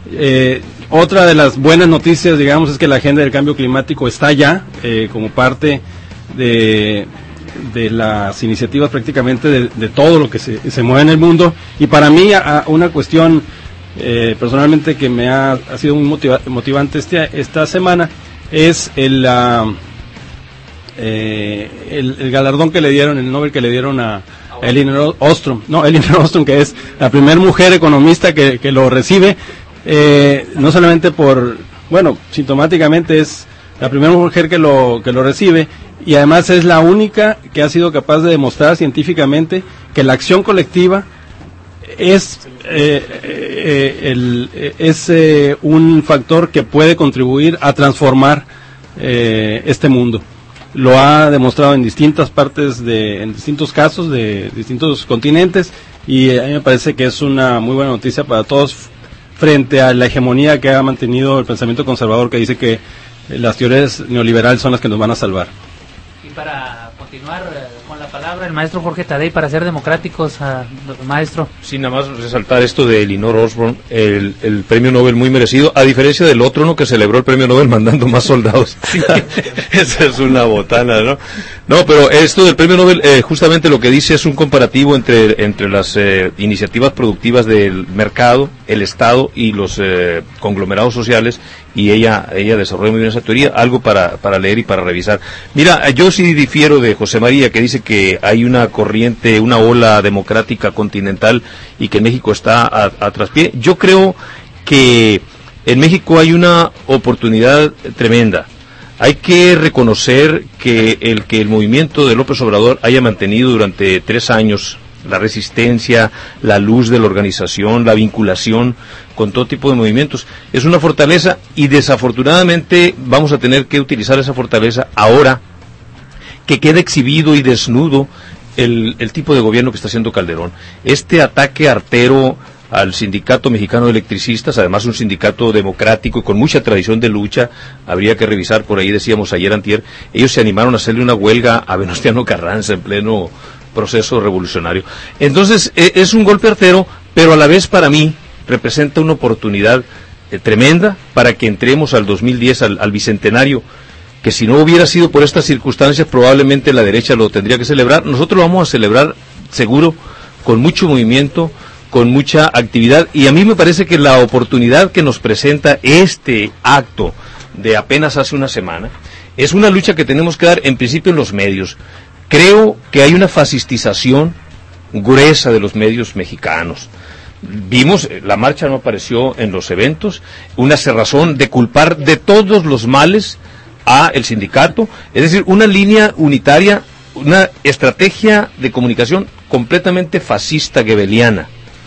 Otra de las buenas noticias, digamos, es que la agenda del cambio climático está ya como parte de las iniciativas prácticamente de todo lo que se mueve en el mundo. Y para mí una cuestión personalmente que me ha sido muy motivante esta semana es el galardón que le dieron, el Nobel que le dieron a Elinor Ostrom, que es la primera mujer economista que lo recibe, no solamente sintomáticamente es la primera mujer que lo recibe, y además es la única que ha sido capaz de demostrar científicamente que la acción colectiva es un factor que puede contribuir a transformar este mundo. Lo ha demostrado en distintas partes, en distintos casos de distintos continentes, y a mí me parece que es una muy buena noticia para todos frente a la hegemonía que ha mantenido el pensamiento conservador, que dice que las teorías neoliberales son las que nos van a salvar. Y para continuar con la palabra, el maestro Jorge Tadei, para ser democráticos, maestro. Sí, nada más resaltar esto de Elinor Ostrom, el premio Nobel muy merecido, a diferencia del otro, ¿no?, que celebró el premio Nobel mandando más soldados. Sí. Esa es una botana, ¿no? No, pero esto del premio Nobel, justamente lo que dice es un comparativo entre las iniciativas productivas del mercado, el Estado y los conglomerados sociales, y ella desarrolla muy bien esa teoría, algo para leer y para revisar. Mira, yo sí difiero de José María, que dice que hay una corriente, una ola democrática continental y que México está a traspié. Yo creo que en México hay una oportunidad tremenda. Hay que reconocer que el movimiento de López Obrador haya mantenido durante 3 años la resistencia, la luz de la organización, la vinculación con todo tipo de movimientos. Es una fortaleza y desafortunadamente vamos a tener que utilizar esa fortaleza ahora que queda exhibido y desnudo el tipo de gobierno que está haciendo Calderón. Este ataque artero al Sindicato Mexicano de Electricistas, además un sindicato democrático y con mucha tradición de lucha, habría que revisar, por ahí decíamos ayer antier, ellos se animaron a hacerle una huelga a Venustiano Carranza en pleno proceso revolucionario. Entonces es un golpe artero, pero a la vez para mí representa una oportunidad tremenda para que entremos al 2010, al bicentenario, que si no hubiera sido por estas circunstancias probablemente la derecha lo tendría que celebrar. Nosotros lo vamos a celebrar seguro, con mucho movimiento, con mucha actividad, y a mí me parece que la oportunidad que nos presenta este acto de apenas hace una semana es una lucha que tenemos que dar en principio en los medios. Creo que hay una fascistización gruesa de los medios mexicanos. Vimos, la marcha no apareció en los eventos, una cerrazón de culpar de todos los males a el sindicato, es decir, una línea unitaria, una estrategia de comunicación completamente fascista, goebbeliana.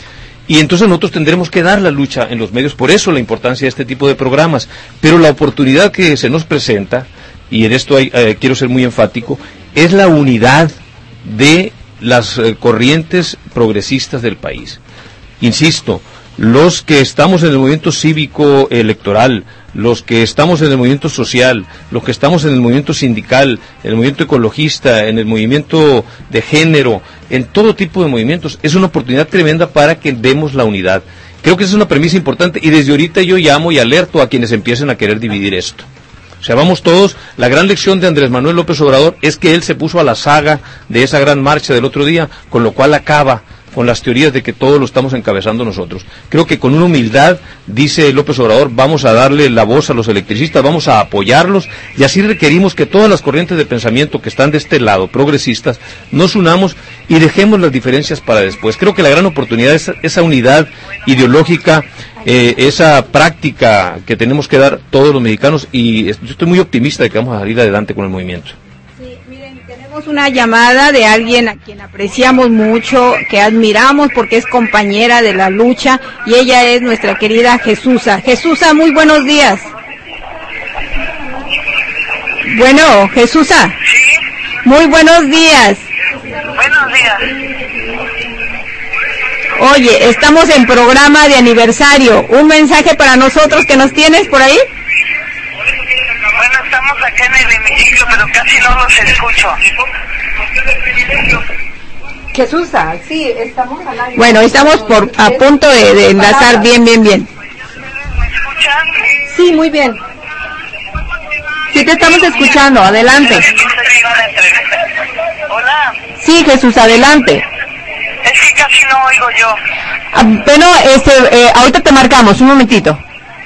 Y entonces nosotros tendremos que dar la lucha en los medios, por eso la importancia de este tipo de programas. Pero la oportunidad que se nos presenta, y en esto quiero ser muy enfático, es la unidad de las corrientes progresistas del país. Insisto, los que estamos en el movimiento cívico electoral, los que estamos en el movimiento social, los que estamos en el movimiento sindical, en el movimiento ecologista, en el movimiento de género, en todo tipo de movimientos, es una oportunidad tremenda para que demos la unidad. Creo que esa es una premisa importante y desde ahorita yo llamo y alerto a quienes empiecen a querer dividir esto. O sea, vamos todos, la gran lección de Andrés Manuel López Obrador es que él se puso a la saga de esa gran marcha del otro día, con lo cual acaba con las teorías de que todo lo estamos encabezando nosotros. Creo que con una humildad, dice López Obrador, vamos a darle la voz a los electricistas, vamos a apoyarlos, y así requerimos que todas las corrientes de pensamiento que están de este lado, progresistas, nos unamos y dejemos las diferencias para después. Creo que la gran oportunidad es esa unidad ideológica, esa práctica que tenemos que dar todos los mexicanos, y yo estoy muy optimista de que vamos a salir adelante con el movimiento. Tenemos una llamada de alguien a quien apreciamos mucho, que admiramos porque es compañera de la lucha, y ella es nuestra querida Jesusa. Jesusa, muy buenos días. Bueno, Jesusa. Sí. Muy buenos días. Buenos días. Oye, estamos en programa de aniversario. ¿Un mensaje para nosotros que nos tienes por ahí? Bueno, estamos acá en el hemiciclo, pero casi no los escucho. Jesusa, sí, estamos al aire. Bueno, estamos a punto de enlazar bien. ¿Me escuchan? Sí, muy bien. Sí, te estamos escuchando, adelante. Hola. Sí, Jesús, adelante. Es que casi no oigo yo. Bueno, ahorita te marcamos, un momentito.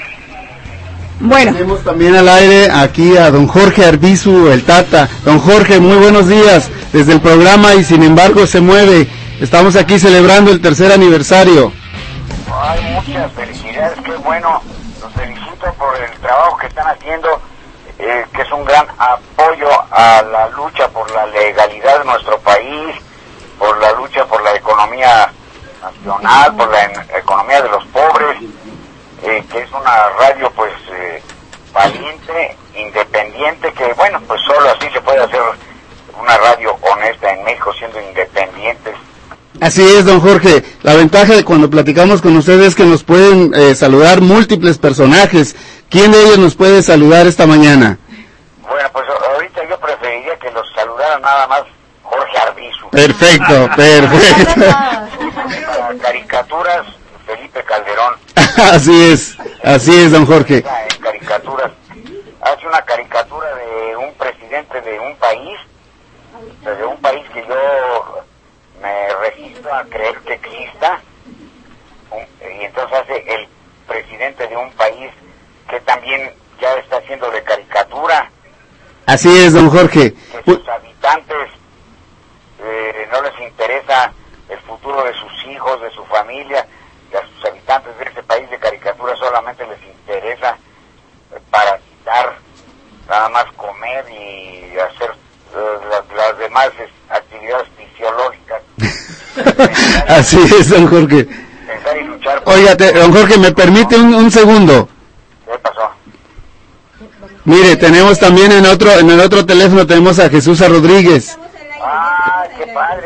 Bueno. Tenemos también al aire aquí a don Jorge Arbizu, el Tata. Don Jorge, muy buenos días desde el programa Y Sin Embargo Se Mueve. Estamos aquí celebrando el 3er aniversario. Ay, muchas felicidades, qué bueno. Los felicito por el trabajo que están haciendo, que es un gran apoyo a la lucha por la legalidad de nuestro país, por la lucha por la economía nacional, por la economía de los pobres. Que es una radio pues valiente, independiente, que bueno, pues solo así se puede hacer una radio honesta en México, siendo independientes. Así es, don Jorge. La ventaja de cuando platicamos con ustedes es que nos pueden saludar múltiples personajes. ¿Quién de ellos nos puede saludar esta mañana? Bueno, pues ahorita yo preferiría que los saludara nada más Jorge Arbizu. Perfecto, perfecto. Para caricaturas, Felipe Calderón. Así es, don Jorge. En caricaturas, hace una caricatura de un presidente de un país que yo me resisto a creer que exista, y entonces hace el presidente de un país que también ya está haciendo de caricatura. Así es, don Jorge. Que sus habitantes no les interesa el futuro de sus hijos, de su familia, y a sus habitantes de ese país de caricatura solamente les interesa parasitar, nada más comer y hacer las demás actividades fisiológicas. Así es, don Jorge. Pensar y luchar. Oiga, don Jorge, ¿me permite un segundo? ¿Qué pasó? Mire, tenemos también en el otro teléfono tenemos a Jesús Rodríguez. Ah, qué padre.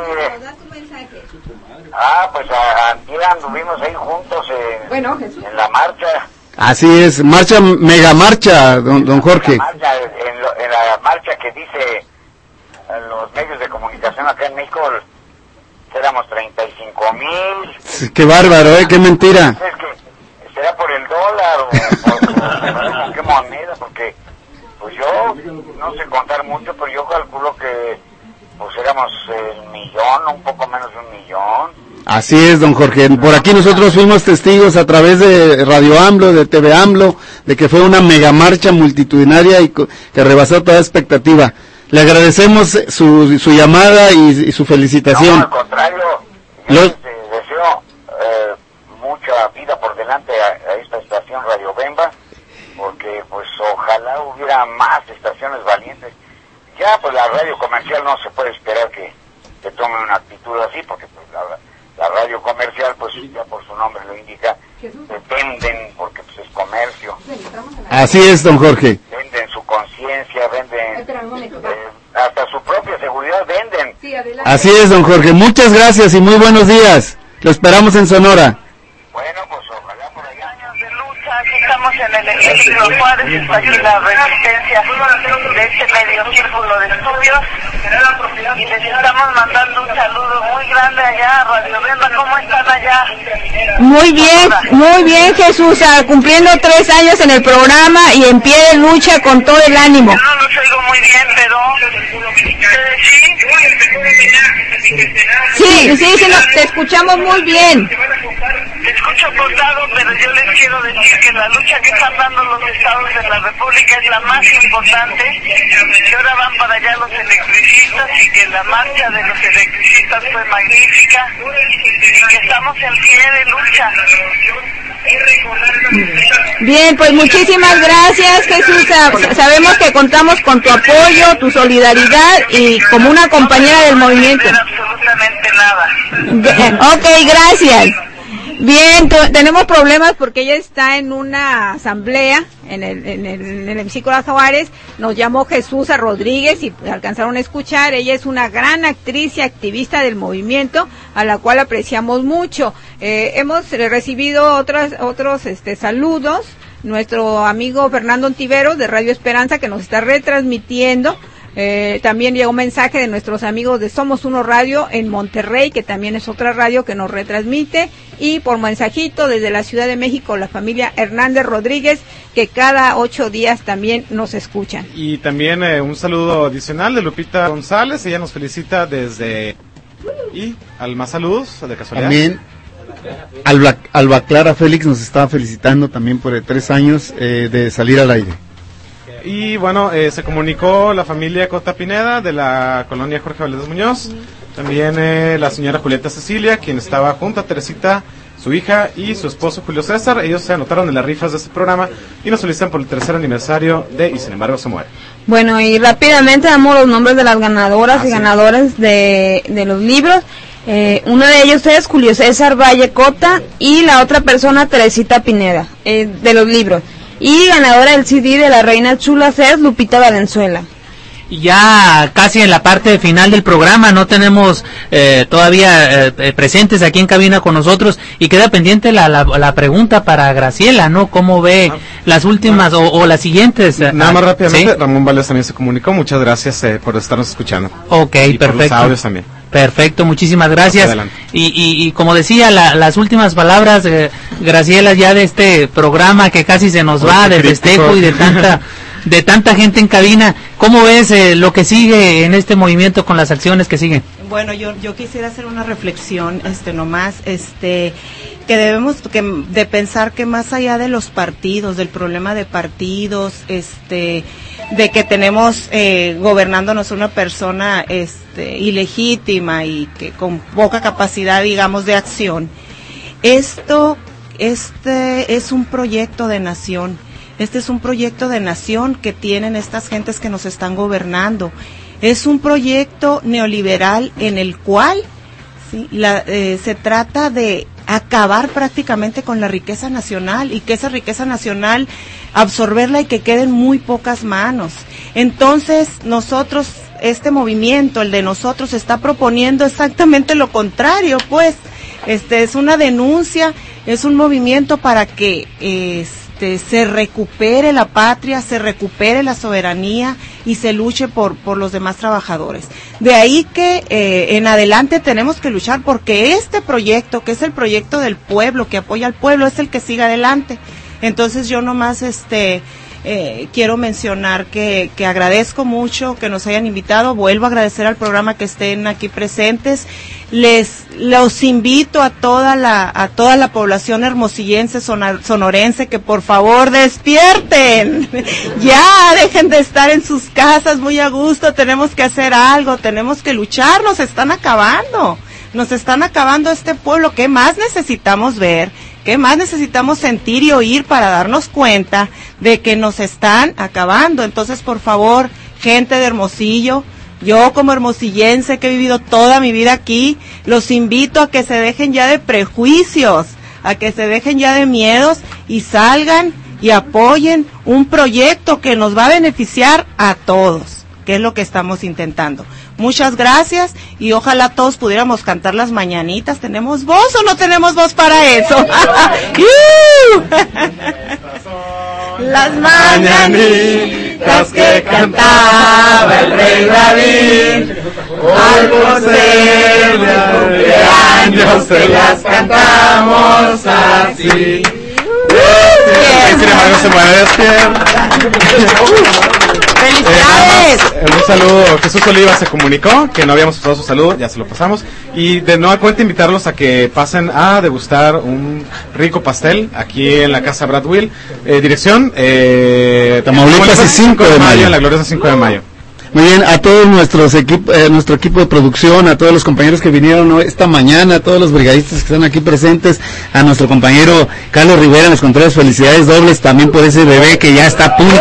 Pues antier anduvimos ahí juntos en la marcha. Así es, mega marcha, don Jorge. En la marcha que dice los medios de comunicación acá en México, éramos 35,000. Qué bárbaro, qué mentira. Es que será por el dólar o qué moneda, porque pues yo no sé contar mucho, pero yo calculo que pues éramos el millón, un poco menos de 1 millón. Así es, don Jorge. Por aquí nosotros fuimos testigos a través de Radio AMLO, de TV AMLO, de que fue una mega marcha multitudinaria y que rebasó toda expectativa. Le agradecemos su llamada y su felicitación. No, al contrario, yo deseo mucha vida por delante a esta estación Radio Bemba, porque pues ojalá hubiera más estaciones valientes. Ya pues la radio comercial no se puede esperar que tome una actitud así, porque pues la radio comercial, pues ya por su nombre lo indica, venden, porque pues es comercio. Así es, don Jorge. Venden su conciencia, venden hasta su propia seguridad, venden. Así es, don Jorge. Muchas gracias y muy buenos días. Lo esperamos en Sonora. Bueno, pues ojalá por allá. Años de lucha, aquí estamos en el ejército Juárez, está aquí la resistencia de este medio círculo de estudios, y les estamos mandando un saludo muy grande allá a Radio Bemba. ¿Cómo están allá? Muy bien, Jesús, cumpliendo 3 años en el programa y en pie de lucha con todo el ánimo. Yo no los oigo muy bien, pero sí, te escuchamos muy bien. Te escucho cortado, pero yo les quiero decir que la lucha que están dando los estados de la República es la más importante, que ahora van para allá los electricistas y que la marcha de los electricistas fue magnífica y que estamos en pie de lucha. Bien, pues muchísimas gracias, Jesús. Sabemos que contamos con tu apoyo, tu solidaridad y como una compañera del movimiento. Absolutamente nada. Ok, gracias. Bien, tenemos problemas porque ella está en una asamblea en el hemiciclo de Juárez. Nos llamó Jesús Rodríguez y alcanzaron a escuchar. Ella es una gran actriz y activista del movimiento, a la cual apreciamos mucho. Hemos recibido otros saludos. Nuestro amigo Fernando Ontiveros de Radio Esperanza, que nos está retransmitiendo. También llegó un mensaje de nuestros amigos de Somos Uno Radio en Monterrey, que también es otra radio que nos retransmite, y por mensajito desde la Ciudad de México la familia Hernández Rodríguez, que cada 8 días también nos escuchan. Y también un saludo adicional de Lupita González, ella nos felicita desde... Y más saludos de casualidad. También Alba Clara Félix nos estaba felicitando también por 3 años de salir al aire. Y bueno, se comunicó la familia Cota Pineda de la colonia Jorge Valdez Muñoz, también la señora Julieta Cecilia, quien estaba junto a Teresita, su hija, y su esposo Julio César. Ellos se anotaron en las rifas de este programa y nos felicitan por el 3er aniversario de Y Sin Embargo Se Muere. Bueno, y rápidamente damos los nombres de las ganadoras y ganadores de los libros. Uno de ellos es Julio César Valle Cota y la otra persona Teresita Pineda, de los libros. Y ganadora del CD de La Reina Chula es Lupita Valenzuela. Ya casi en la parte final del programa, no tenemos todavía presentes aquí en cabina con nosotros, y queda pendiente la pregunta para Graciela, ¿no? ¿Cómo ve las últimas o las siguientes? Nada más rápidamente, ¿sí? Ramón Valdés también se comunicó, muchas gracias por estarnos escuchando. Ok, y perfecto. Por los audios también. Perfecto, muchísimas gracias. Y como decía, las últimas palabras, Graciela, ya de este programa que casi se nos va, del festejo y de tanta gente en cabina. ¿Cómo ves lo que sigue en este movimiento con las acciones que siguen? Bueno, yo quisiera hacer una reflexión, nomás, que debemos de pensar que más allá de los partidos, del problema de partidos, de que tenemos gobernándonos una persona ilegítima y que con poca capacidad, digamos, de acción, este es un proyecto de nación. Este es un proyecto de nación que tienen estas gentes que nos están gobernando. Es un proyecto neoliberal en el cual se trata de acabar prácticamente con la riqueza nacional, y que esa riqueza nacional absorberla y que quede en muy pocas manos. Entonces nosotros, este movimiento, el de nosotros, está proponiendo exactamente lo contrario, pues. Es una denuncia, es un movimiento para que se recupere la patria, se recupere la soberanía y se luche por los demás trabajadores. De ahí que en adelante tenemos que luchar porque este proyecto, que es el proyecto del pueblo, que apoya al pueblo, es el que siga adelante. Entonces yo nomás quiero mencionar que agradezco mucho que nos hayan invitado. Vuelvo a agradecer al programa que estén aquí presentes. Los invito a toda la población hermosillense, sonorense, que por favor despierten. Ya, dejen de estar en sus casas muy a gusto. Tenemos que hacer algo, tenemos que luchar. Nos están acabando este pueblo. ¿Qué más necesitamos ver? ¿Qué más necesitamos sentir y oír para darnos cuenta de que nos están acabando? Entonces, por favor, gente de Hermosillo, Yo como hermosillense que he vivido toda mi vida aquí, los invito a que se dejen ya de prejuicios, a que se dejen ya de miedos y salgan y apoyen un proyecto que nos va a beneficiar a todos, que es lo que estamos intentando. Muchas gracias y ojalá todos pudiéramos cantar las mañanitas. ¿Tenemos voz o no tenemos voz para eso? Las mañanitas que cantaba el rey David, al por ser de cumpleaños se las cantamos así. Sin embargo se mueve despierta. ¡Felicidades! Un saludo. Jesús Oliva se comunicó que no habíamos pasado su saludo, ya se lo pasamos. Y de nueva cuenta invitarlos a que pasen a degustar un rico pastel aquí en la casa Bradwell. Dirección Tamaulipas y 5 de mayo. En la gloriosa 5 de mayo. Muy bien, a todos nuestro equipo de producción, a todos los compañeros que vinieron esta mañana, a todos los brigadistas que están aquí presentes, a nuestro compañero Carlos Rivera, les contrarios, felicidades dobles también por ese bebé que ya está a punto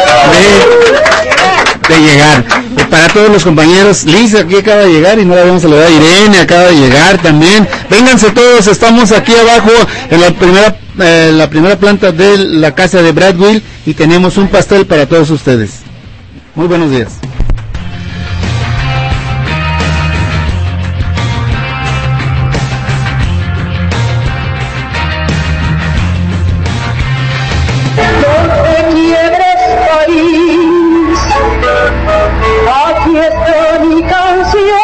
de llegar. Para todos los compañeros, Liz aquí acaba de llegar y no la habíamos saludado, Irene acaba de llegar también. Vénganse todos, estamos aquí abajo en la primera planta de la casa de Bradwell y tenemos un pastel para todos ustedes. Muy buenos días. Aquí está mi canción,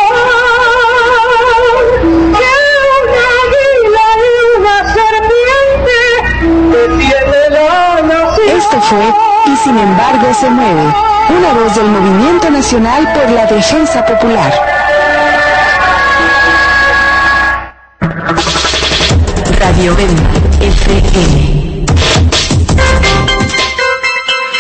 que una águila y una serpiente defiende la nación. Esto fue Y sin embargo se mueve, una voz del Movimiento Nacional por la Defensa Popular. Radio Venda, FM.